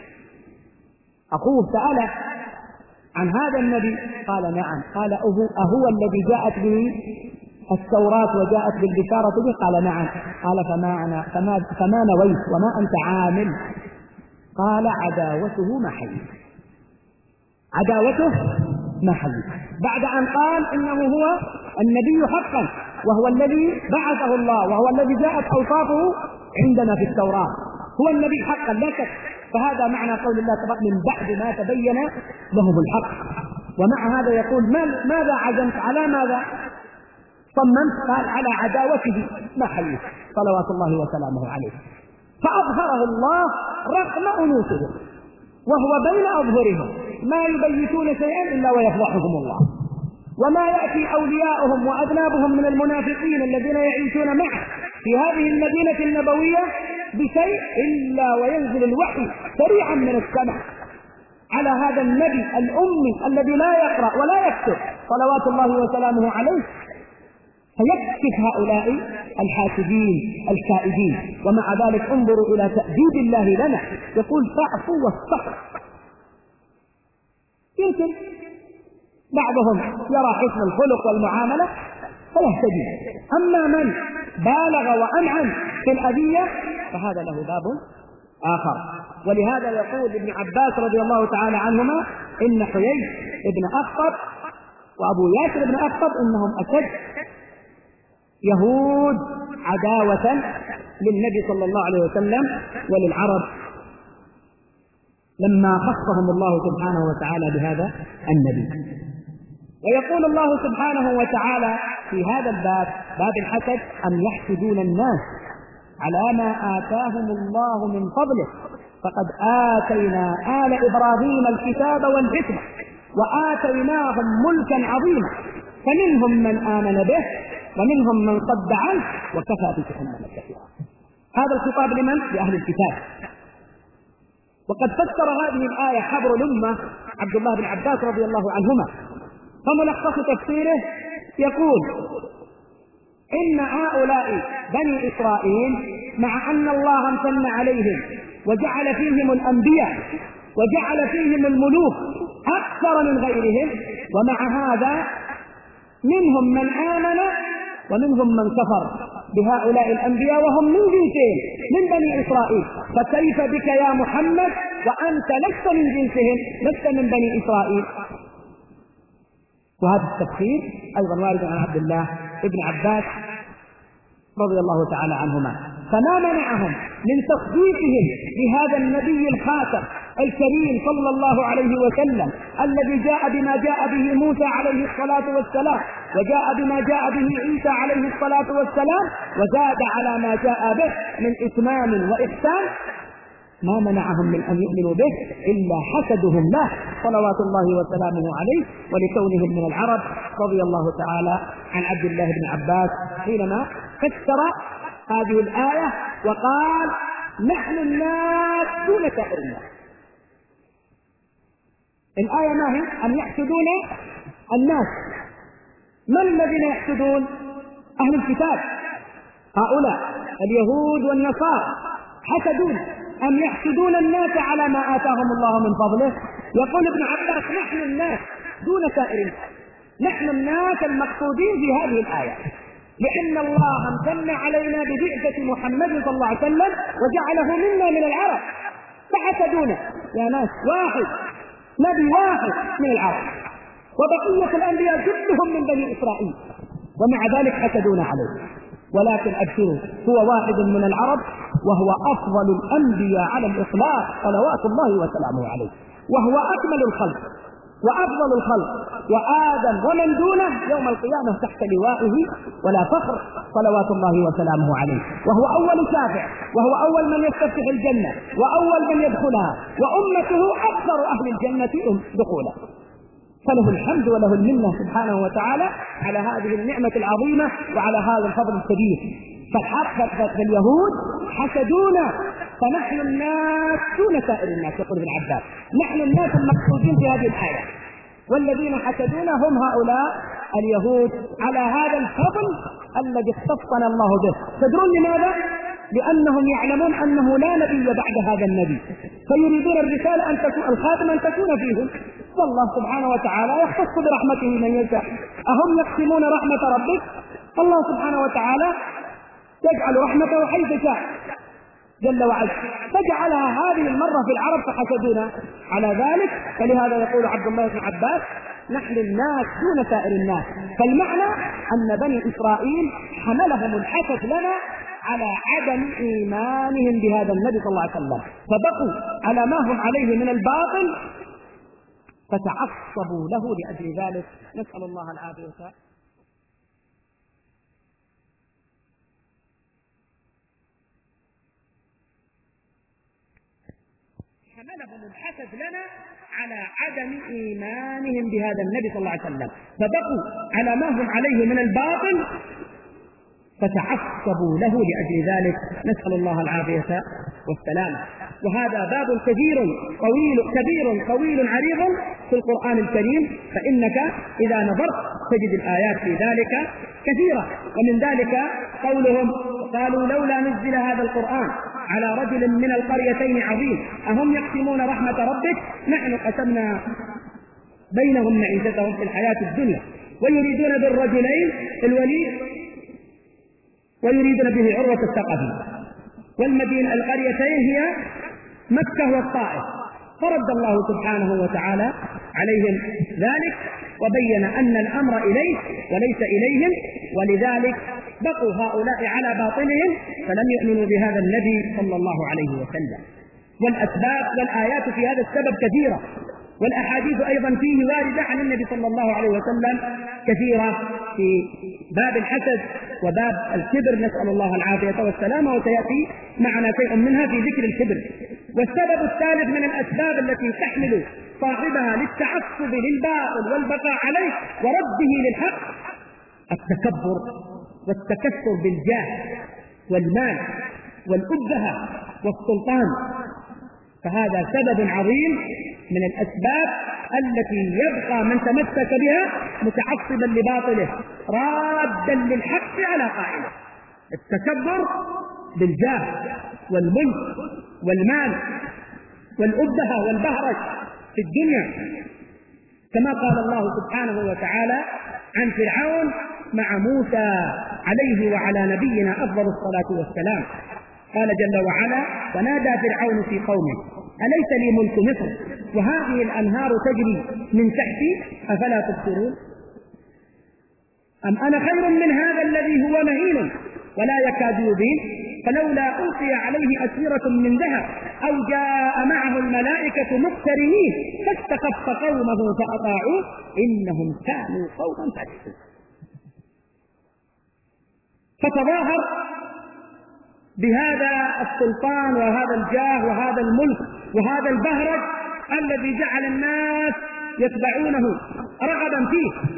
أخوه سأله عن هذا النبي قال: نعم. قال: أهو الذي جاءت به التوراة وجاءت بالبشارة به؟ قال: نعم. قال: فما, فما, فما نويت وما أنت عامل؟ قال: عداوته ما حيث عداوته ما حيث بعد أن قال إنه هو النبي حقا وهو الذي بعثه الله وهو الذي جاءت أوصافه عندنا في التوراة، هو النبي حقا لا شك. فهذا معنى قول الله تبارك من بعد ما تبين لهم الحق. ومع هذا يقول: ماذا عزمت؟ على ماذا صممت؟ قال: على عداوته ما حيث صلوات الله وسلامه عليه. فأظهره الله رغم أنوفهم وهو بين أظهرهم، ما يبيتون شيئا إلا ويفضحهم الله. وما يأتي أولياؤهم وأذنابهم من المنافقين الذين يعيشون معه في هذه المدينة النبوية بشيء إلا وينزل الوحي سريعا من السماء على هذا النبي الأمي الذي لا يقرأ ولا يكتب صلوات الله وسلامه عليه، فيكشف هؤلاء الحاسدين الكائدين. ومع ذلك انظروا إلى تأديب الله لنا، يقول: فاعفوا واصطحوا. يمكن بعضهم يرى حسن الخلق والمعاملة فيهتدي، أما من بالغ وأنعم في الأذية فهذا له باب آخر. ولهذا يقول ابن عباس رضي الله تعالى عنهما إن حيي ابن أخطب وأبو ياسر ابن أخطب إنهم أشد يهود عداوة للنبي صلى الله عليه وسلم وللعرب لما خصهم الله سبحانه وتعالى بهذا النبي. ويقول الله سبحانه وتعالى في هذا الباب، باب الحسد، أم يحسدون الناس على ما آتاهم الله من فضله فقد آتينا آل إبراهيم الكتاب والحكمة وآتيناهم ملكا عظيما فمنهم من آمن به ومنهم من صد عنه وكفى بجهنم كثيرا. هذا الخطاب لمن؟ لأهل الكتاب. وقد فسر هذه الآية حبر الأمة عبد الله بن عباس رضي الله عنهما، فملخص تفسيره يقول إن هؤلاء بني إسرائيل مع أن الله امتن عليهم وجعل فيهم الأنبياء وجعل فيهم الملوك أكثر من غيرهم، ومع هذا منهم من آمن ومنهم من كفر بهؤلاء الأنبياء وهم من جنسهم من بني إسرائيل، فكيف بك يا محمد وأنت لست من جنسهم، لست من بني إسرائيل؟ وهذا التفسير أيضا وارد عن عبد الله ابن عباس رضي الله تعالى عنهما. فما منعهم من تصديقهم بهذا النبي الخاتم الكريم صلى الله عليه وسلم الذي جاء بما جاء به موسى عليه الصلاة والسلام وجاء بما جاء به عيسى عليه الصلاة والسلام وزاد على ما جاء به من إتمام وإحسان، ما منعهم من أن يؤمنوا به إلا حسدهم له صلوات الله وسلامه عليه ولكونهم من العرب، رضي الله تعالى عن عبد الله بن عباس حينما فسر هذه الآية وقال نحن الناس دون سائر الناس. الآية ما هي؟ أن يحسدون الناس. من الذين يحسدون؟ أهل الكتاب، هؤلاء اليهود والنصارى حسدون. أم يحسدون الناس على ما آتاهم الله من فضله؟ يقول ابن عباس نحن الناس دون سائر الناس، نحن الناس المقصودين في هذه الآية، لأن الله امتن علينا ببعثة محمد صلى الله عليه وسلم وجعله منا من العرب، فحسدونا يا ناس واحد نبي واحد من العرب وبقية الأنبياء كلهم من بني إسرائيل، ومع ذلك حسدونا عليه. ولكن أبشروا هو واحد من العرب وهو أفضل الأنبياء على الإطلاق صلوات الله وسلامه عليه، وهو أكمل الخلق وأفضل الخلق، وآدم ومن دونه يوم القيامة تحت لوائه ولا فخر صلوات الله وسلامه عليه، وهو أول شافع وهو أول من يستفتح الجنة وأول من يدخلها، وأمته أكثر أهل الجنة دخولا، فله الحمد وله المنة سبحانه وتعالى على هذه النعمة العظيمة وعلى هذا الفضل الكبير. فاليهود حسدونا فنحن الناس دون سائر الناس، يقول ابن عباس نحن الناس المقصودين في هذه الآية، والذين حسدونا هم هؤلاء اليهود على هذا الفضل الذي اختصنا الله به. تدرون لماذا؟ لأنهم يعلمون أنه لا نبي بعد هذا النبي، فيريدون الرسالة أن تكون الخاتم أن تكون فيهم، والله سبحانه وتعالى يختص برحمته من يشاء. أهم يقسمون رحمة ربك؟ الله سبحانه وتعالى يجعل رحمته حيث شاء جل وعلا، فجعلها هذه المرة في العرب فحسدونا على ذلك. فلهذا يقول عبد الله بن عباس نحن الناس دون سائر الناس. فالمعنى أن بني إسرائيل حملهم الحسد لنا على عدم إيمانهم بهذا النبي صلى الله عليه وسلم، فبقوا على ما هم عليه من الباطل فتعصبوا له لأجل ذلك، نسأل الله العافية. حملهم الحسد لنا على عدم إيمانهم بهذا النبي صلى الله عليه وسلم، فبقوا على ما هم عليه من الباطل فتعصبوا له لأجل ذلك، نسأل الله العافية والسلامة. وهذا باب كبير طويل كبير طويل عريض في القرآن الكريم، فإنك إذا نظرت تجد الآيات في ذلك كثيرة. ومن ذلك قولهم قالوا لولا نزل هذا القرآن على رجل من القريتين عظيم أهم يقسمون رحمة ربك نحن قسمنا بينهم معيشتهم في الحياة الدنيا ويريدون بالرجلين الولي ويريدون به عروة الثقفي والمدينة القريتين هي مكة والطائف، فرد الله سبحانه وتعالى عليهم ذلك وبين أن الأمر إليه وليس إليهم، ولذلك بقوا هؤلاء على باطلهم فلم يؤمنوا بهذا النبي صلى الله عليه وسلم. والأسباب والآيات في هذا السبب كثيرة، والأحاديث أيضا فيه واردة عن النبي صلى الله عليه وسلم كثيرة في باب الحسد وباب الكبر، نسأل الله العافية والسلامة، وسيأتي معنا شيء منها في ذكر الكبر. والسبب الثالث من الأسباب التي تحمل صاحبها للتعصب للباطل والبقاء عليه ورده للحق التكبر والتكثر بالجاه والمال والأبهة والسلطان، فهذا سبب عظيم من الأسباب التي يبقى من تمسك بها متعصبا لباطله رادا للحق على قائله. التكبر بالجاه والملك والمال والأبهة والبهرج في الدنيا، كما قال الله سبحانه وتعالى عن فرعون مع موسى عليه وعلى نبينا أفضل الصلاة والسلام. قال جل وعلا: ونادى فرعون في قومه أليس لي ملك مصر وهذه الأنهار تجري من تحتي أفلا تبصرون أم أنا خير من هذا الذي هو مهين ولا يكاد يبين فلولا ألقي عليه أسورة من ذهب أو جاء معه الملائكة مقترنين فاستخف قومه فأطاعوه إنهم كانوا قوما فاسقين. فتظاهر بهذا السلطان وهذا الجاه وهذا الملك وهذا البهرج الذي جعل الناس يتبعونه رغبا فيه.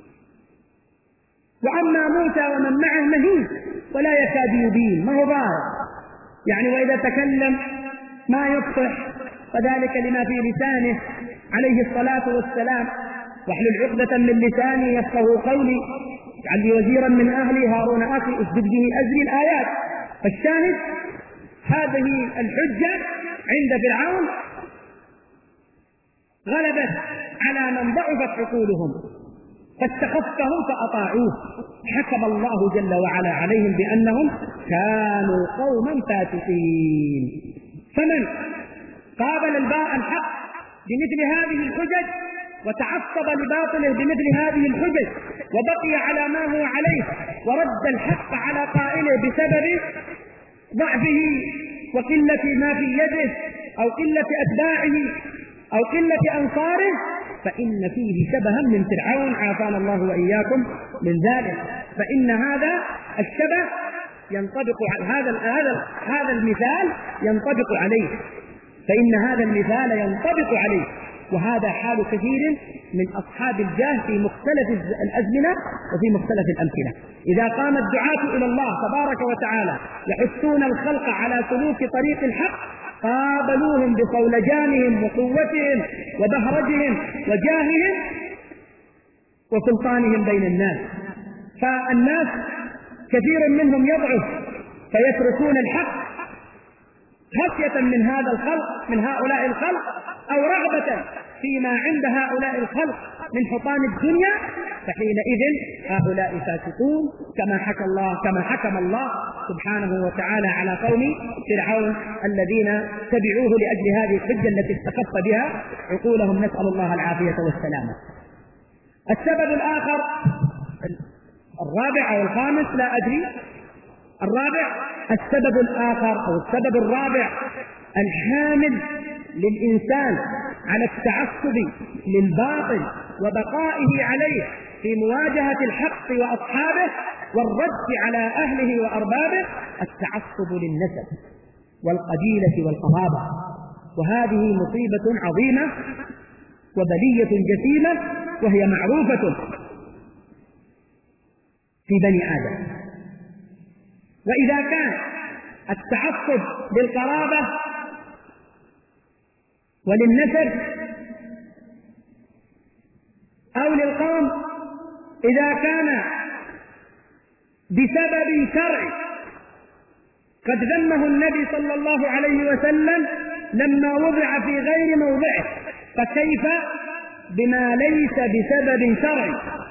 وأما موسى ومن معه مهين ولا يكاد يبين، ما هو ظاهر، يعني وإذا تكلم ما يفصح، فذلك لما في لسانه عليه الصلاة والسلام. واحلل عقدة من لساني يفقهوا قولي اجعل لي وزيرا من أهلي هارون أخي اشدد به أزري الآيات. فالشاهد هذه الحجة عند فرعون غلبت على من ضعفت عقولهم فاستخفه فأطاعوه، حكم الله جل وعلا عليهم بأنهم كانوا قوما فاسقين. فمن قابل الباء الحق بمثل هذه الحجج وتعصب لباطله بمثل هذه الحجج وبقي على ما هو عليه ورد الحق على قائله بسبب ضعفه وقلة ما في يده أو قلة أتباعه أو قلة أنصاره، فإن فيه شبها من فرعون عافانا الله وإياكم من ذلك. فإن هذا الشبه ينطبق هذا هذا هذا المثال ينطبق عليه، فإن هذا المثال ينطبق عليه. وهذا حال كثير من أصحاب الجاه في مختلف الأزمنة وفي مختلف الأمثلة. إذا قام الدعاة إلى الله تبارك وتعالى يحثون الخلق على سلوك طريق الحق قابلوهم بصولجانهم وقوتهم وبهرجهم وجاههم وسلطانهم بين الناس، فالناس كثير منهم يضعف فيتركون الحق خشية من هذا الخلق من هؤلاء الخلق أو رغبة فيما عند هؤلاء الخلق من حطام الدنيا، فحينئذ هؤلاء فاسقون كما حكى الله كما حكم الله سبحانه وتعالى على قوم فرعون الذين تبعوه لأجل هذه الحجة التي استخف بها عقولهم، نسأل الله العافية والسلامة. السبب الآخر الرابع أو الخامس لا أدري الرابع السبب الآخر أو السبب الرابع الحامل للإنسان على التعصب للباطل وبقائه عليه في مواجهة الحق وأصحابه والرد على أهله وأربابه التعصب للنسب والقبيلة والقرابة، وهذه مصيبة عظيمة وبلية جسيمة وهي معروفة في بني آدم. وإذا كان التعصب للقرابة وللنسب أو للقوم إذا كان بسبب شرعي قد ذمه النبي صلى الله عليه وسلم لما وضع في غير موضعه، فكيف بما ليس بسبب شرعي؟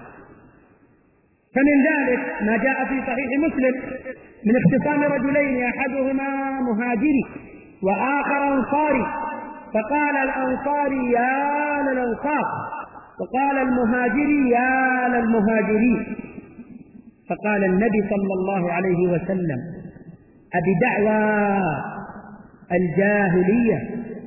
فمن ذلك ما جاء في صحيح مسلم من اختصام رجلين أحدهما مهاجري وآخر أنصاري، فقال الأنصاري يا للأنصار، وقال المهاجري يا للمهاجرين. فقال النبي صلى الله عليه وسلم أبدعوى الجاهلية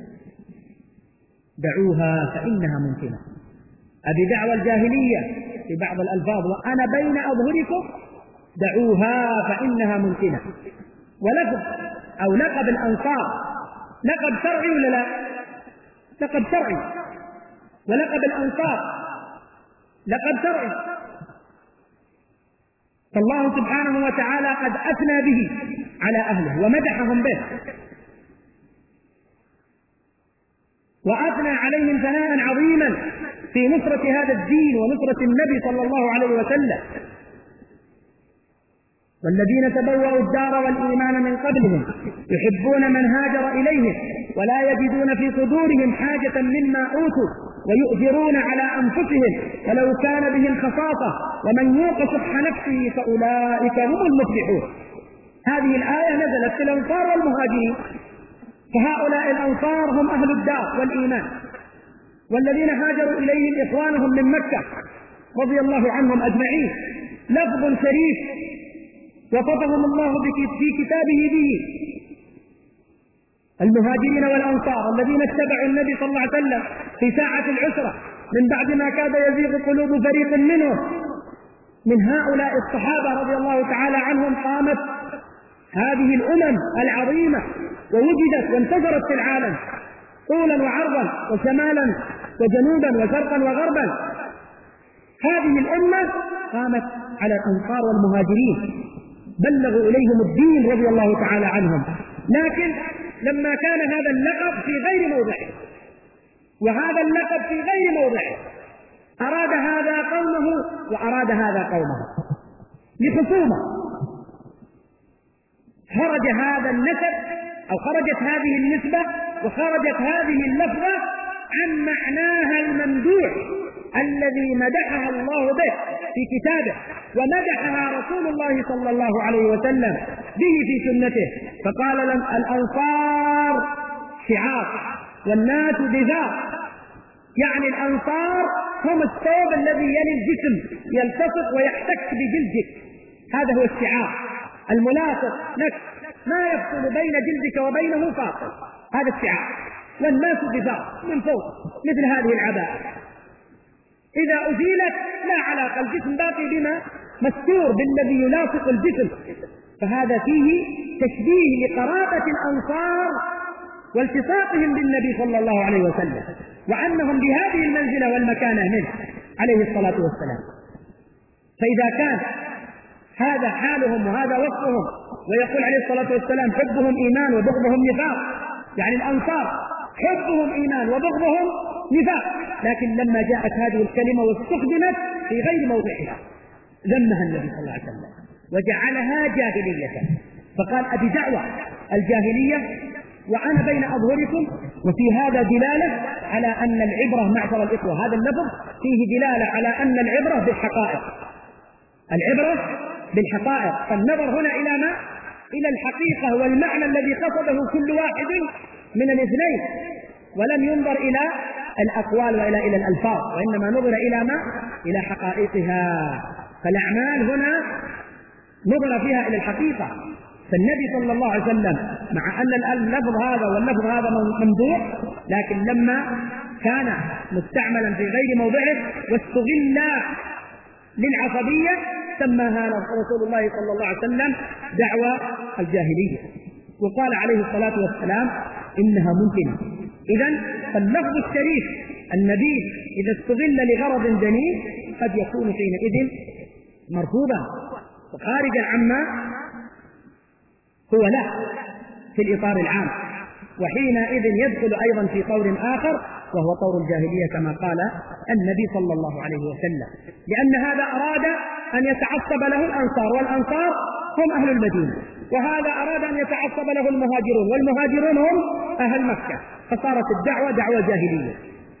دعوها فإنها ممكنة. أبدعوى الجاهلية في بعض الألفاظ وأنا بين أظهركم دعوها فإنها ممكنة. ولفظ أو لقب الأنصار لقب شرعي ولا لا؟ لقب شرعي. ولقب الأنصار لقب شرعي، فالله سبحانه وتعالى قد أثنى به على أهله ومدحهم به وأثنى عليهم ثناء عظيما في نصرة هذا الدين ونصرة النبي صلى الله عليه وسلم. والذين تبوأوا الدار والإيمان من قبلهم يحبون من هاجر إليهم ولا يجدون في صدورهم حاجة مما أوتوا ويؤثرون على أنفسهم ولو كان بهم خصاصة ومن يوق شح نفسه فأولئك هم المفلحون. هذه الآية نزلت في الأنصار والمهاجرين، فهؤلاء الأنصار هم أهل الدار والإيمان، والذين هاجروا إليهم إخوانهم من مكة رضي الله عنهم أجمعين. لفظ شريف وصفهم الله في كتابه به. المهاجرين والأنصار الذين اتبعوا النبي صلى الله عليه وسلم في ساعة العسرة من بعد ما كاد يزيغ قلوب فريق منهم. من هؤلاء الصحابة رضي الله تعالى عنهم قامت هذه الأمم العظيمة ووجدت وانتشرت في العالم طولا وعرضا وشمالا وجنوبا وشرقا وغربا. هذه الأمة قامت على الأنصار والمهاجرين، بلغوا إليهم الدين رضي الله تعالى عنهم. لكن لما كان هذا اللقب في غير موضعه وهذا اللقب في غير موضعه أراد هذا قومه وأراد هذا قومه لخصومة، خرج هذا النسب أو خرجت هذه النسبة وخرجت هذه اللفظة عن معناها الممدوح الذي مدحها الله به في كتابه ومدحها رسول الله صلى الله عليه وسلم به في سنته. فقال الأنصار شعار والناس بذار، يعني الأنصار هم الثوب الذي يلي الجسم يلتصق ويحتك بجلدك، هذا هو الشعار الملاصق لك ما يفصل بين جلدك وبينه فاصل، هذا الشعار. والناس بذار من فوق مثل هذه العباءة، إذا أزيلت لا علاقة، الجسم باقي بما مستور بالذي يلاصق الجسم. فهذا فيه تشبيه لقرابة الأنصار والتصاقهم بالنبي صلى الله عليه وسلم وأنهم بهذه المنزلة والمكانة منه عليه الصلاة والسلام. فإذا كان هذا حالهم وهذا وصفهم، ويقول عليه الصلاة والسلام حبهم إيمان وبغضهم نفاق، يعني الأنصار حبهم إيمان وبغضهم نفاق، لكن لما جاءت هذه الكلمة واستخدمت في غير موضعها ذمها النبي صلى الله عليه وسلم وجعلها جاهلية، فقال أبي دعوة الجاهلية وأنا بين أظهركم. وفي هذا دلالة على أن العبرة معشر الإخوة، هذا اللفظ فيه دلالة على أن العبرة بالحقائق، العبرة بالحقائق. فالنظر هنا إلى ما؟ إلى الحقيقة والمعنى الذي قصده كل واحد من الاثنين، ولم ينظر إلى الأقوال وإلى إلى الألفاظ، وإنما نظر إلى ما؟ إلى حقائقها. فالأعمال هنا نظر فيها إلى الحقيقة. فالنبي صلى الله عليه وسلم مع أن اللفظ هذا واللفظ هذا ممدوح، لكن لما كان مستعملا في غير موضعه واستغل للعصبية سماها رسول الله صلى الله عليه وسلم دعوى الجاهلية، وقال عليه الصلاة والسلام إنها ممكنة. إذن فاللفظ الشريف النبي إذا استغل لغرض جميل قد يكون حينئذ مرفوضا وخارجا عما هو له في الإطار العام، وحينئذ يدخل أيضا في طور آخر وهو طور الجاهلية كما قال النبي صلى الله عليه وسلم، لأن هذا أراد أن يتعصب له الأنصار، والأنصار هم أهل المدينة، وهذا أراد أن يتعصب له المهاجرون، والمهاجرون هم أهل مكة، فصارت الدعوة دعوة جاهلية.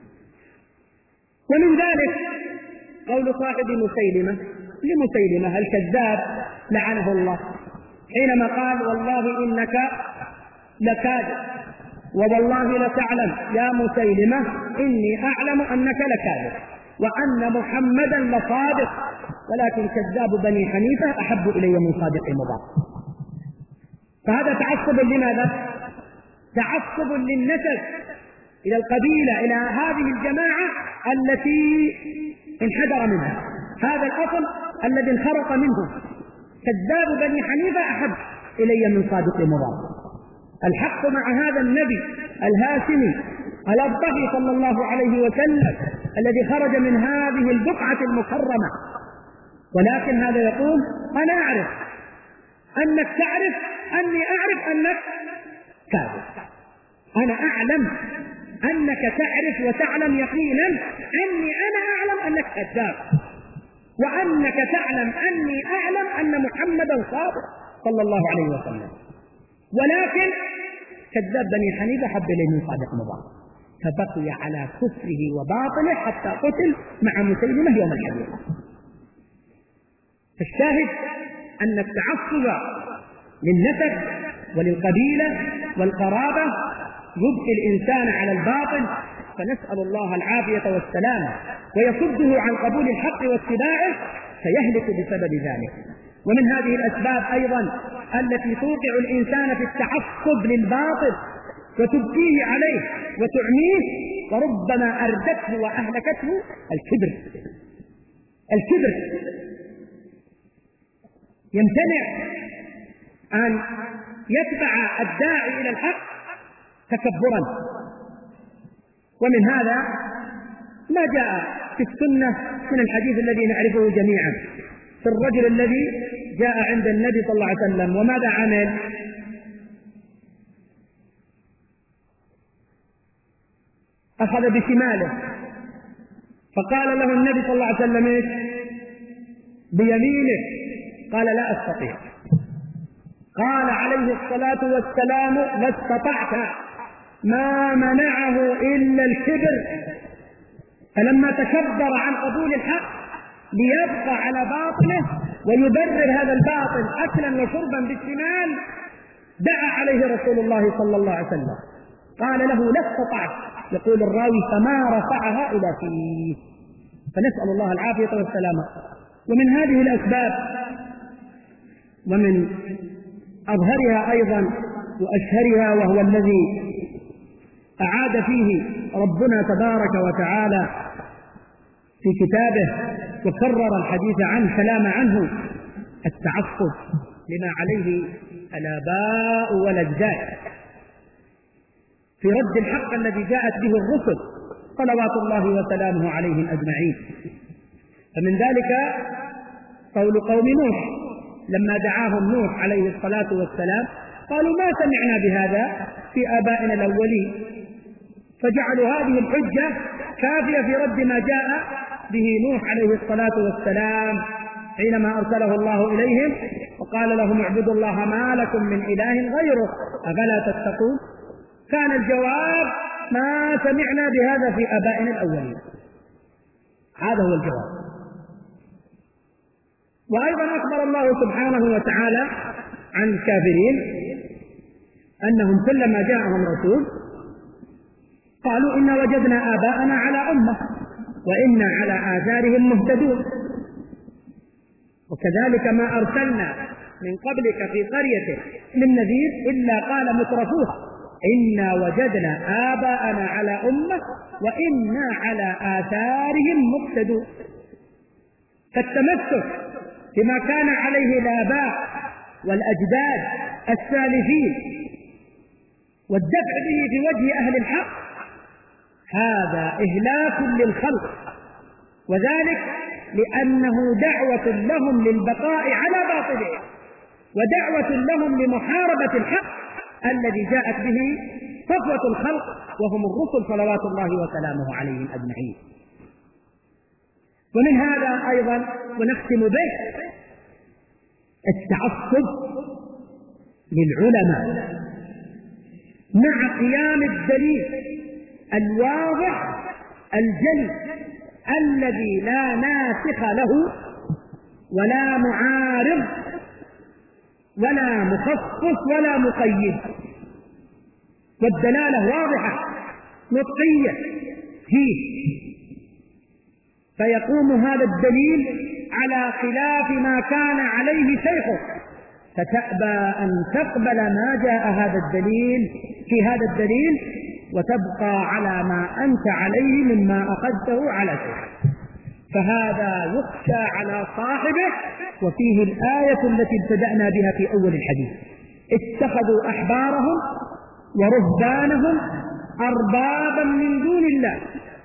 ومن ذلك قول صاحب مسيلمة لمسيلمة الكذاب لعنه الله حينما قال والله إنك لكاذب ووالله لتعلم يا مسيلمة إني أعلم أنك لكاذب وأن محمدا لصادق ولكن كذاب بني حنيفة أحب إلي من صادق مضر. فهذا تعصب لماذا؟ تعصب للنسب إلى القبيلة، إلى هذه الجماعة التي انحدر منها، هذا الأصل الذي انخرط منه. كذاب بني حنيفة أحب إلي من صادق مضر. الحق مع هذا النبي الهاشمي الأبطحي صلى الله عليه وسلم الذي خرج من هذه البقعة المكرمة، ولكن هذا يقول أنا أعرف أنك تعرف أني أعرف أنك كاذب، أنا أعلم أنك تعرف وتعلم يقينا أني أنا أعلم أنك كذاب، وأنك تعلم أني أعلم أن محمدا صادق صلى الله عليه وسلم، ولكن كذاب بني حنيفة حب إليه من صادق مضر، فبقي على كفره وباطله حتى قتل مع مسيلمة يوم الحديقة. فالشاهد أن التعصب للنسب وللقبيلة والقرابة يبقي الإنسان على الباطل، فنسأل الله العافية والسلامة، ويصده عن قبول الحق واتباعه فيهلك بسبب ذلك. ومن هذه الأسباب أيضا التي توقع الإنسان في التعصب للباطل وتبكيه عليه وتعميه وربما أردته وأهلكته الكبر. الكبر يمتنع أن يتبع الداعي إلى الحق تكبرا. ومن هذا ما جاء في السنة من الحديث الذي نعرفه جميعا في الرجل الذي جاء عند النبي صلى الله عليه وسلم وماذا عمل؟ أخذ بشماله فقال له النبي صلى الله عليه وسلم إيش؟ بيمينه، قال لا أستطيع. قال عليه الصلاة والسلام لا استطعت، ما منعه إلا الكبر. فلما تكبر عن قبول الحق ليبقى على باطله ويبرر هذا الباطل أكلا وشربا بالشمال دعا عليه رسول الله صلى الله عليه وسلم، قال له لا استطعت، يقول الراوي فما رفعها إلى فيه. فنسأل الله العافية والسلامة. ومن هذه الأسباب ومن أظهرها أيضا وأشهرها وهو الذي أعاد فيه ربنا تبارك وتعالى في كتابه وكرر الحديث عنه كلام عنه، التعصب لما عليه الآباء والأجداد في رد الحق الذي جاءت به الرسل صلوات الله وسلامه عليهم أجمعين. فمن ذلك قول قوم نوح لما دعاهم نوح عليه الصلاة والسلام قالوا ما سمعنا بهذا في آبائنا الأولين، فجعلوا هذه الحجة كافية في رد ما جاء به نوح عليه الصلاة والسلام حينما أرسله الله إليهم وقال لهم اعبدوا الله ما لكم من إله غيره أفلا تتقون. كان الجواب ما سمعنا بهذا في آبائنا الأولين، هذا هو الجواب. وأيضا أخبر الله سبحانه وتعالى عن الكافرين أنهم كلما جاءهم رسول قالوا إنا وجدنا آباءنا على أمة وإنا على آثارهم مهتدون. وكذلك ما أرسلنا من قبلك في قرية من نذير إلا قال مترفوها إنا وجدنا آباءنا على أمة وإنا على آثارهم مقتدون. فالتمسك بما كان عليه الآباء والأجداد السالفين والدفع به في وجه أهل الحق هذا إهلاك للخلق، وذلك لأنه دعوة لهم للبقاء على باطلهم ودعوة لهم لمحاربة الحق الذي جاءت به صفوة الخلق وهم الرسل صلوات الله وسلامه عليهم أجمعين. ومن هذا أيضا ونختم به التعصب للعلماء مع قيام الدليل الواضح الجلي الذي لا ناسخ له ولا معارض ولا مخصص ولا مقيد. والدلالة واضحة نطقية فيه، فيقوم هذا الدليل على خلاف ما كان عليه شيخه، فتأبى أن تقبل ما جاء هذا الدليل في هذا الدليل وتبقى على ما أنت عليه مما أخذته على شيخ. فهذا يخشى على صاحبه. وفيه الآية التي ابتدأنا بها في أول الحديث: اتخذوا أحبارهم ورهبانهم أربابا من دون الله.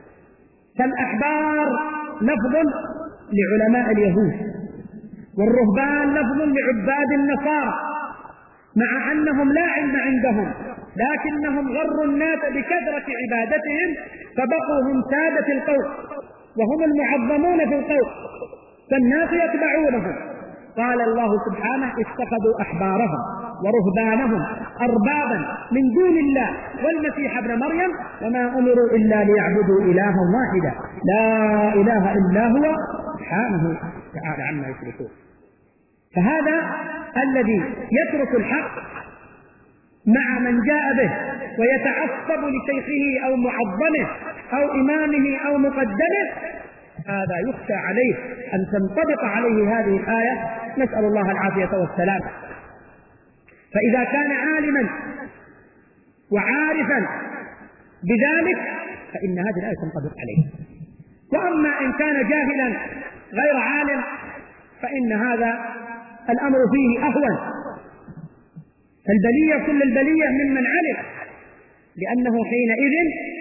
فالأحبار لفظ لعلماء اليهود، والرهبان لفظ لعباد النصارى، مع أنهم لا علم عندهم، لكنهم غروا الناس بكثرة عبادتهم فبقوا هم سادة القوم وهم المعظمون في القوم، فالناس يتبعونهم. قال الله سبحانه: اتخذوا أحبارهم ورهبانهم أربابا من دون الله والمسيح ابن مريم وما أمروا إلا ليعبدوا إلها واحدا لا إله إلا هو سبحانه تعالى عما يشركون. فهذا الذي يترك الحق مع من جاء به ويتعصب لشيخه أو معظمه أو إمامه أو مقدمه، هذا يخشى عليه أن تنطبق عليه هذه الآية، نسأل الله العافية والسلام. فإذا كان عالما وعارفا بذلك فإن هذه الآية تنطبق عليه. وأما إن كان جاهلا غير عالم فإن هذا الأمر فيه أهون. فالبلية كل البلية ممن علم، لأنه حينئذ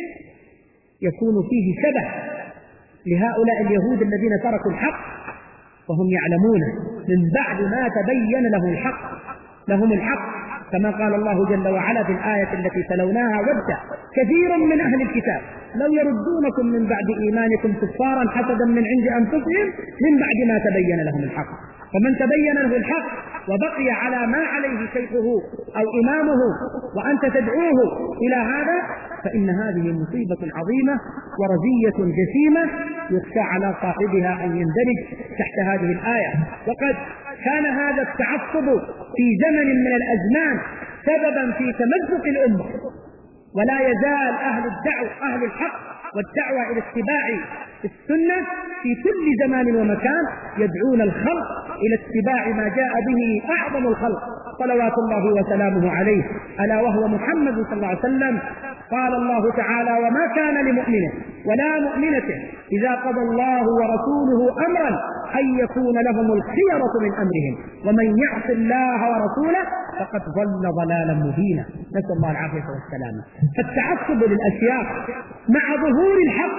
يكون فيه شبه لهؤلاء اليهود الذين تركوا الحق وهم يعلمون من بعد ما تبين لهم الحق لهم الحق كما قال الله جل وعلا في الآية التي تلوناها: ود كثير من أهل الكتاب لو يردونكم من بعد إيمانكم كفارا حسدا من عند أنفسهم من بعد ما تبين لهم الحق. فمن تبين له الحق وبقي على ما عليه شيخه أو إمامه وأنت تدعوه إلى هذا فإن هذه مصيبة عظيمة ورزية جسيمة يخشى على صاحبها أن يندرج تحت هذه الآية. وقد كان هذا التعصب في زمن من الأزمان سببا في تمزق الأمة، ولا يزال أهل الدعوة أهل الحق والدعوة إلى اتباع السنة في كل زمان ومكان يدعون الخلق إلى اتباع ما جاء به أعظم الخلق صلوات الله وسلامه عليه، ألا وهو محمد صلى الله عليه وسلم. قال الله تعالى: وما كان لمؤمن ولا مؤمنة إذا قضى الله ورسوله أمرا أن يكون لهم الخيرة من أمرهم ومن يعص الله ورسوله فقد ضل ضلالا مبينا، نسأل الله العافية والسلامة. فالتعصب للأشياء مع ظهور الحق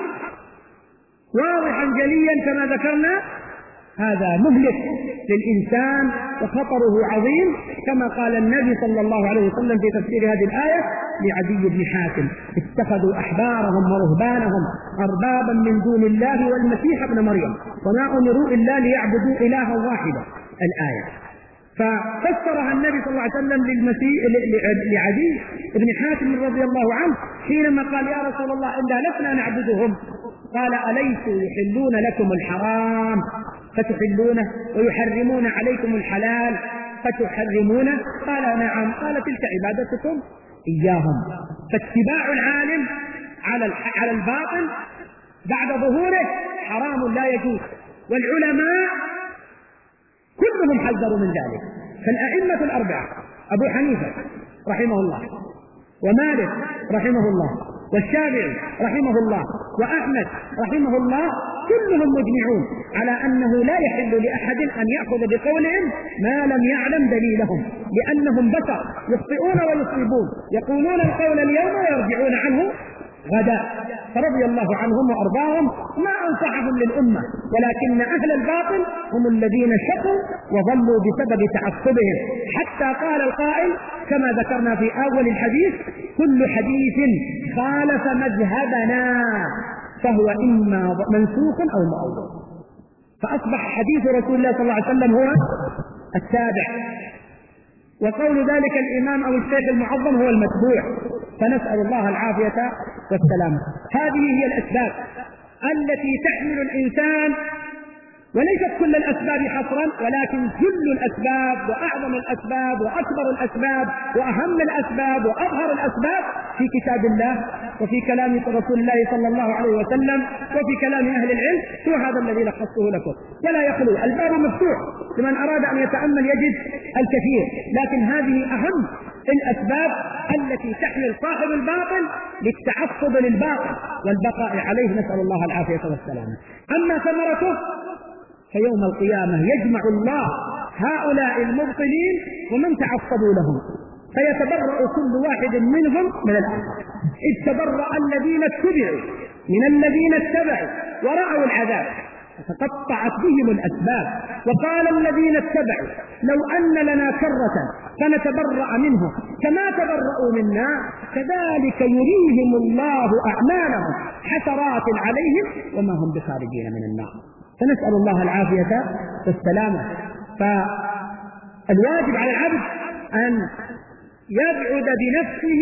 واضحا جليا كما ذكرنا هذا مهلك للإنسان وخطره عظيم، كما قال النبي صلى الله عليه وسلم في تفسير هذه الآية لعدي بن حاتم: اتخذوا أحبارهم ورهبانهم أربابا من دون الله والمسيح ابن مريم وما أمروا إلا ليعبدوا إلها واحدا. الآية ففسرها النبي صلى الله عليه وسلم للمسيح لعدي بن حاتم رضي الله عنه حينما قال: يا رسول الله إنا لسنا نعبدهم. قال: أليسوا يحلون لكم الحرام فتحلونه ويحرمون عليكم الحلال فتحرمونه؟ قال: نعم. قال: تلك عبادتكم إياهم. فاتباع العالم على على الباطل بعد ظهوره حرام لا يجوز، والعلماء كلهم حذروا من ذلك. فالأئمة الأربعة أبو حنيفة رحمه الله ومالك رحمه الله والشافعي رحمه الله وأحمد رحمه الله كلهم مجمعون على أنه لا يحل لأحد أن يأخذ بقولهم ما لم يعلم دليلهم، لأنهم بشر يخطئون ويصيبون، يقولون القول اليوم ويرجعون عنه غدا. فرضي الله عنهم وأرضاهم ما أنصحهم للأمة، ولكن أهل الباطل هم الذين شقوا وظلوا بسبب تعصبهم، حتى قال القائل كما ذكرنا في أول الحديث: كل حديث خالف مذهبنا فهو إما منسوخ أو مؤول. فأصبح حديث رسول الله صلى الله عليه وسلم هو التابع، وقول ذلك الإمام أو الشيخ المعظم هو المتبوع. فنسأل الله العافية والسلامة. هذه هي الأسباب التي تحمل الإنسان وليست كل الأسباب حصرا، ولكن كل الأسباب وأعظم الأسباب وأكبر الأسباب وأهم الأسباب وأظهر الأسباب في كتاب الله وفي كلام رسول الله صلى الله عليه وسلم وفي كلام أهل العلم. هو هذا الذي لخصته لكم، ولا يخلو، الباب مفتوح لمن أراد أن يتأمل يجد الكثير، لكن هذه أهم الأسباب التي تحمل صاحب الباطل للتعصب للباطل والبقاء عليه، نسأل الله العافية والسلامة. أما ثمرته فيوم القيامة يجمع الله هؤلاء المبطلين ومن تعصبوا لهم، فيتبرأ كل واحد منهم من الآخر، إذ تبرأ الذين اتبعوا من الذين اتبعوا ورأوا العذاب فتقطعت بهم الأسباب. وقال الذين اتبعوا لو أن لنا كرة فنتبرأ منهم كما تبرأوا منا كذلك يريهم الله أعمالهم حسرات عليهم وما هم بخارجين من النار. فنسأل الله العافية والسلامة. فالواجب على العبد أن يبعد بنفسه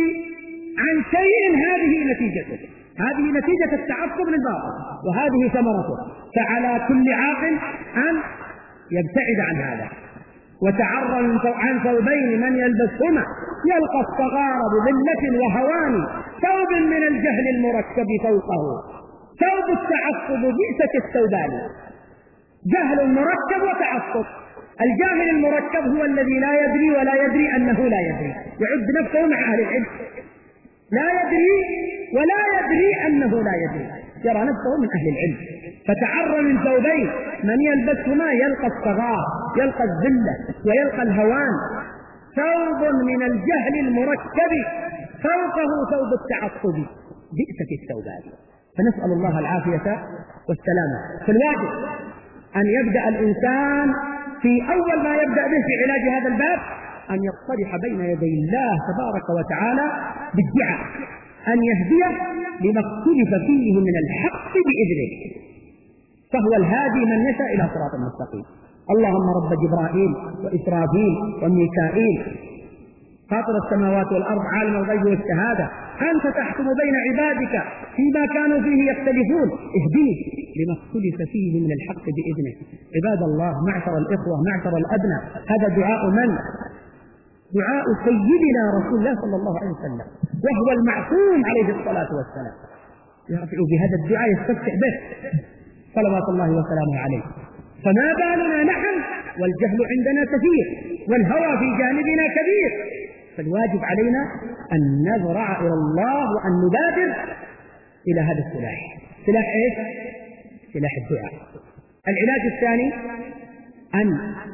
عن شيء هذه نتيجته، هذه نتيجة التعصب للباطل وهذه ثمرته. فعلى كل عاقل أن يبتعد عن هذا. وتعرى عن ثوبين من يلبسهما يلقى الصغار بذلة وهوان، ثوب من الجهل المركب فوقه ثوب التعصب بئست الثوبان. جهل مركب وتعصب. الجاهل المركب هو الذي لا يدري ولا يدري أنه لا يدري، يعد نفسه مع أهل العلم، لا يدري ولا يدري أنه لا يدري، يرى نفسه من أهل العلم. فتعرى من ثوبين من يلبسهما يلقى الصغار، يلقى الذلة ويلقى الهوان، ثوب من الجهل المركب فوقه ثوب التعصب بئست الثوبان. فنسأل الله العافية والسلامة. فالواجب أن يبدأ الإنسان في أول ما يبدأ به في علاج هذا الباب أن يصطلح بين يدي الله تبارك وتعالى بالدعاء أن يهديه لما اختلف فيه من الحق بإذنه، فهو الهادي من يشاء إلى صراط المستقيم. اللهم رب جبرائيل وإسرافيل وميكائيل فاطر السماوات والأرض عالم الغيب والشهادة، أنت تحكم بين عبادك فيما كانوا فيه يختلفون، اهدني لما اختلف فيه من الحق بإذنه. عباد الله، معشر الإخوة، معشر الأبناء، هذا دعاء من؟ دعاء سيدنا رسول الله صلى الله عليه وسلم، وهو المعصوم عليه الصلاة والسلام، يرفع بهذا الدعاء يستفتح به صلوات الله وسلامه عليه. فما بالنا نحن والجهل عندنا كثير والهوى في جانبنا كبير. فالواجب علينا أن نذرع إلى الله وأن نبادر إلى هذا السلاح. سلاح إيش؟ سلاح الدعاء. العلاج الثاني أن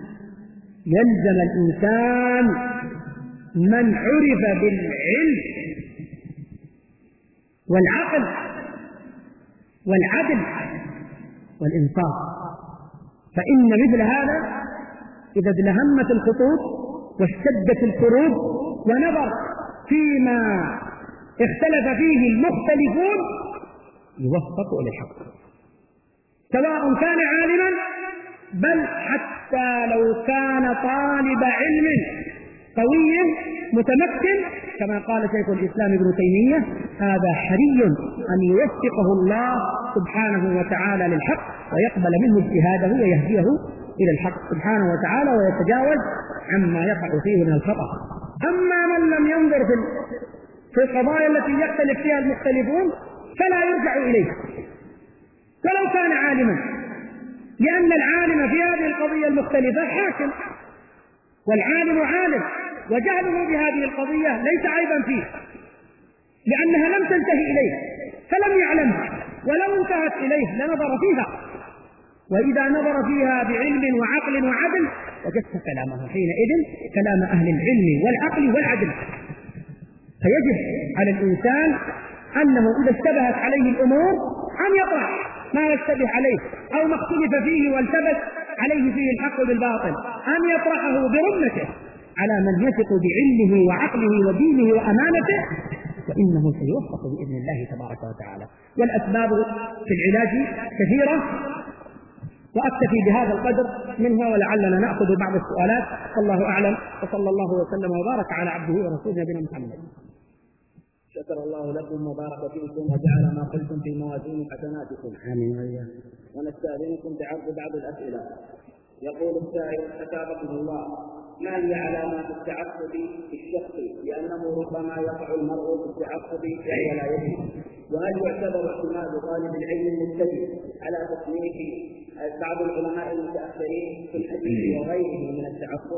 يلزم الإنسان من عرف بالعلم والعقل والعدل والإنصاف، فإن مثل هذا إذا ازدهمت الخطوط واشتدت الكروب ونظر فيما اختلف فيه المختلفون يوفق إلى الحق، سواء كان عالما بل حتى لو كان طالب علم قوي متمكن، كما قال شيخ الإسلام ابن تيمية هذا حري أن يوفقه الله سبحانه وتعالى للحق ويقبل منه اجتهاده ويهديه إلى الحق سبحانه وتعالى ويتجاوز عما يقع فيه من الخطأ. أما من لم ينظر في القضايا التي يختلف فيها المختلفون فلا يرجع إليه ولو كان عالما، لأن العالم في هذه القضية المختلفة حاكم، والعالم عالم، وجهله بهذه القضية ليس عيبا فيه لأنها لم تنتهي إليه فلم يعلمها، ولو انتهت إليه لنظر فيها، وإذا نظر فيها بعلم وعقل وعدل وجدت كلامه حينئذ كلام أهل العلم والعقل والعدل. فيجب على الإنسان أنه إذا اشتبهت عليه الأمور أن يطرح ما يشتبه عليه أو ما اختلف فيه والتبس عليه فيه الحق بالباطل، أن يطرحه برمته على من يثق بعلمه وعقله ودينه وأمانته، فإنه سيوفق بإذن الله تبارك وتعالى. والأسباب في العلاج كثيرة، وأكتفي بهذا القدر منها ولعلنا نأخذ بعض السؤالات. والله أعلم، وصلى الله وسلم وبارك على عبده ورسوله نبينا محمد. شكر الله لكم وبارك فيكم وجعل ما قلتم في موازين حسناتكم. آمين. ونستأذنكم بعرض بعض الأسئلة. يقول السائل أثابكم الله: ما هي علامات التعصب في الشخص؟ لأنه ربما يقع المرء في التعصب وهو لا يدري. وهل يعتبر اعتماد طالب العلم المبتدئ على تصنيف بعض العلماء المتأخرين في الحديث وغيره من التعصب؟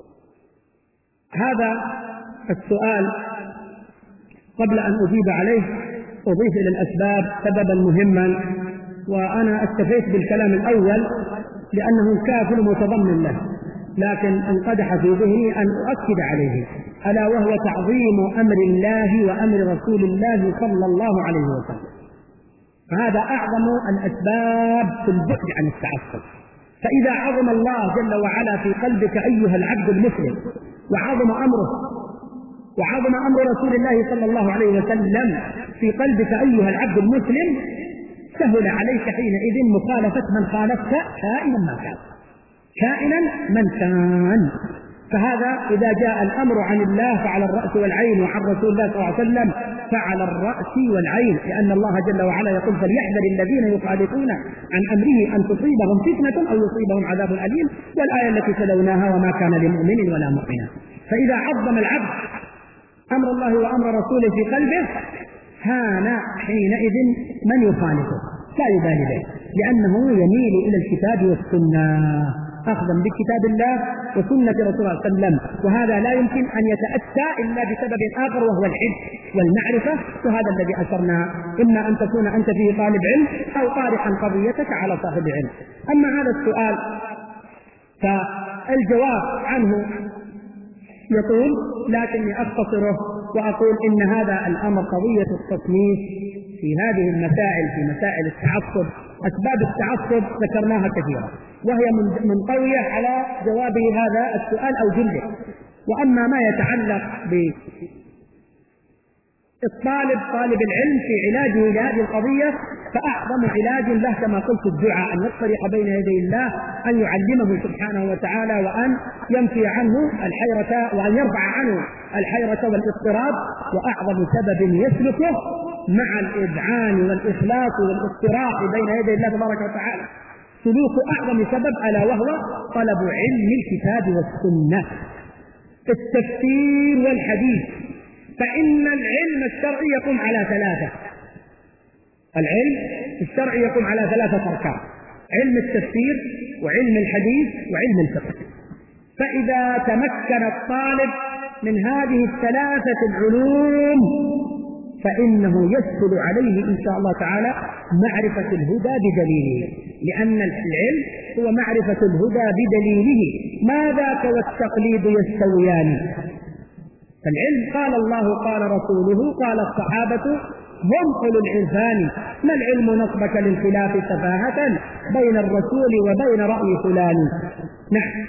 هذا السؤال قبل أن أجيب عليه أضيف إلى الأسباب سببا مهما، وأنا استفدت بالكلام الأول لأنه كافل متضمن له، لكن انقدح في ذهني أن أؤكد عليه، ألا وهو تعظيم أمر الله وأمر رسول الله صلى الله عليه وسلم. فهذا أعظم الأسباب في البعد عن التعصب. فإذا عظم الله جل وعلا في قلبك أيها العبد المسلم، وعظم أمره وعظم أمر رسول الله صلى الله عليه وسلم في قلبك أيها العبد المسلم، سهل عليك حينئذ مخالفة من خالفك كائنا ما كان كائنا من كان. فهذا إذا جاء الأمر عن الله فعلى الرأس والعين، وعن رسول الله صلى الله عليه وسلم فعلى الرأس والعين، لأن الله جل وعلا يقول: فليحذر الذين يخالفون عن أمره أن تصيبهم فتنة أو يصيبهم عذاب أليم، والآية التي تلوناها: وما كان لمؤمن ولا مؤمنة. فإذا عظم العبد أمر الله وأمر رسوله في قلبه، هان حينئذ من يخالفه لا يبالي به، لأنه يميل إلى الكتاب والسنة، أخذا بكتاب الله وسنة رسول الله صلى الله عليه وسلم. وهذا لا يمكن أن يتأتى إلا بسبب آخر، وهو العلم والمعرفة. وهذا الذي أشرنا: إما أن تكون أنت فيه طالب علم أو طارحا قضيتك على صاحب علم. أما هذا السؤال فالجواب عنه يطول، لكني أختصره وأقول إن هذا الأمر قضية التصنيف في هذه المسائل، في مسائل التعصب. أسباب التعصب ذكرناها كثيرا، وهي منطوية على جوابه هذا السؤال أو جلده. وأما ما يتعلق بالطالب طالب العلم في علاجه لهذه القضية، فأعظم علاج له كما قلت الدعاء، أن يصطرخ بين يدي الله، أن يعلمه سبحانه وتعالى، وأن ينفي عنه الحيرة، وأن يرفع عنه الحيرة والاضطراب. وأعظم سبب يسلكه مع الإذعان والإخلاص والاضطراح بين يدي الله تبارك وتعالى سلوك أعظم سبب، ألا وهو طلب علم الكتاب والسنة، التفسير والحديث. فإن العلم الشرعي يقوم على ثلاثة العلم الشرعي يقوم على ثلاثة أركان: علم التفسير وعلم الحديث وعلم الفقه. فإذا تمكن الطالب من هذه الثلاثة العلوم فإنه يسهل عليه إن شاء الله تعالى معرفة الهدى بدليله، لأن العلم هو معرفة الهدى بدليله. ما ذاك والتقليد يستويان؟ فالعلم قال الله قال رسوله قال الصحابة هم أولو العرفان. ما العلم نصبك للخلاف سفاهة بين الرسول وبين رأي فلان. نعم.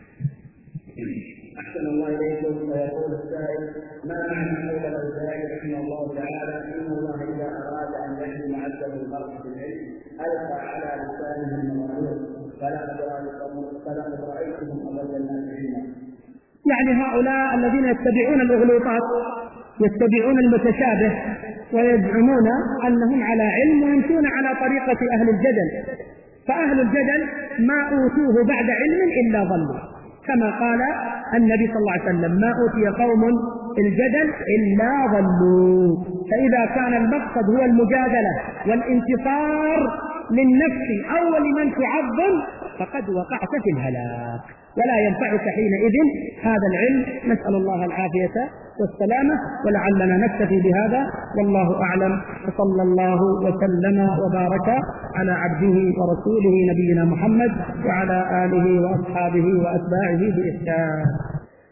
أحسن الله إليكم. ويقول السائل: ما معنى قول الأوزاعي رحمه الله تعالى: إن الله إذا أراد أن يحكم عبده المرء بالعلم ألقى على لسانه المغرور فلقد رأيتهم أضل الناس علما؟ يعني هؤلاء الذين يتبعون الأغلوطات، يتبعون المتشابه، ويزعمون أنهم على علم ويمشون على طريقة أهل الجدل. فأهل الجدل ما أوتوه بعد علم إلا ضلوا، كما قال النبي صلى الله عليه وسلم: ما أوتي قوم الجدل إلا ضلوا. فإذا كان المقصد هو المجادلة والانتصار للنفس أو لمن تعظم فقد وقعت في الهلاك، ولا ينفعك حينئذ هذا العلم. نسأل الله العافية والسلامة، ولعلنا نكتفي بهذا، والله أعلم. وصلى الله وسلم وبارك على عبده ورسوله نبينا محمد وعلى آله وأصحابه وأتباعه بإحسان.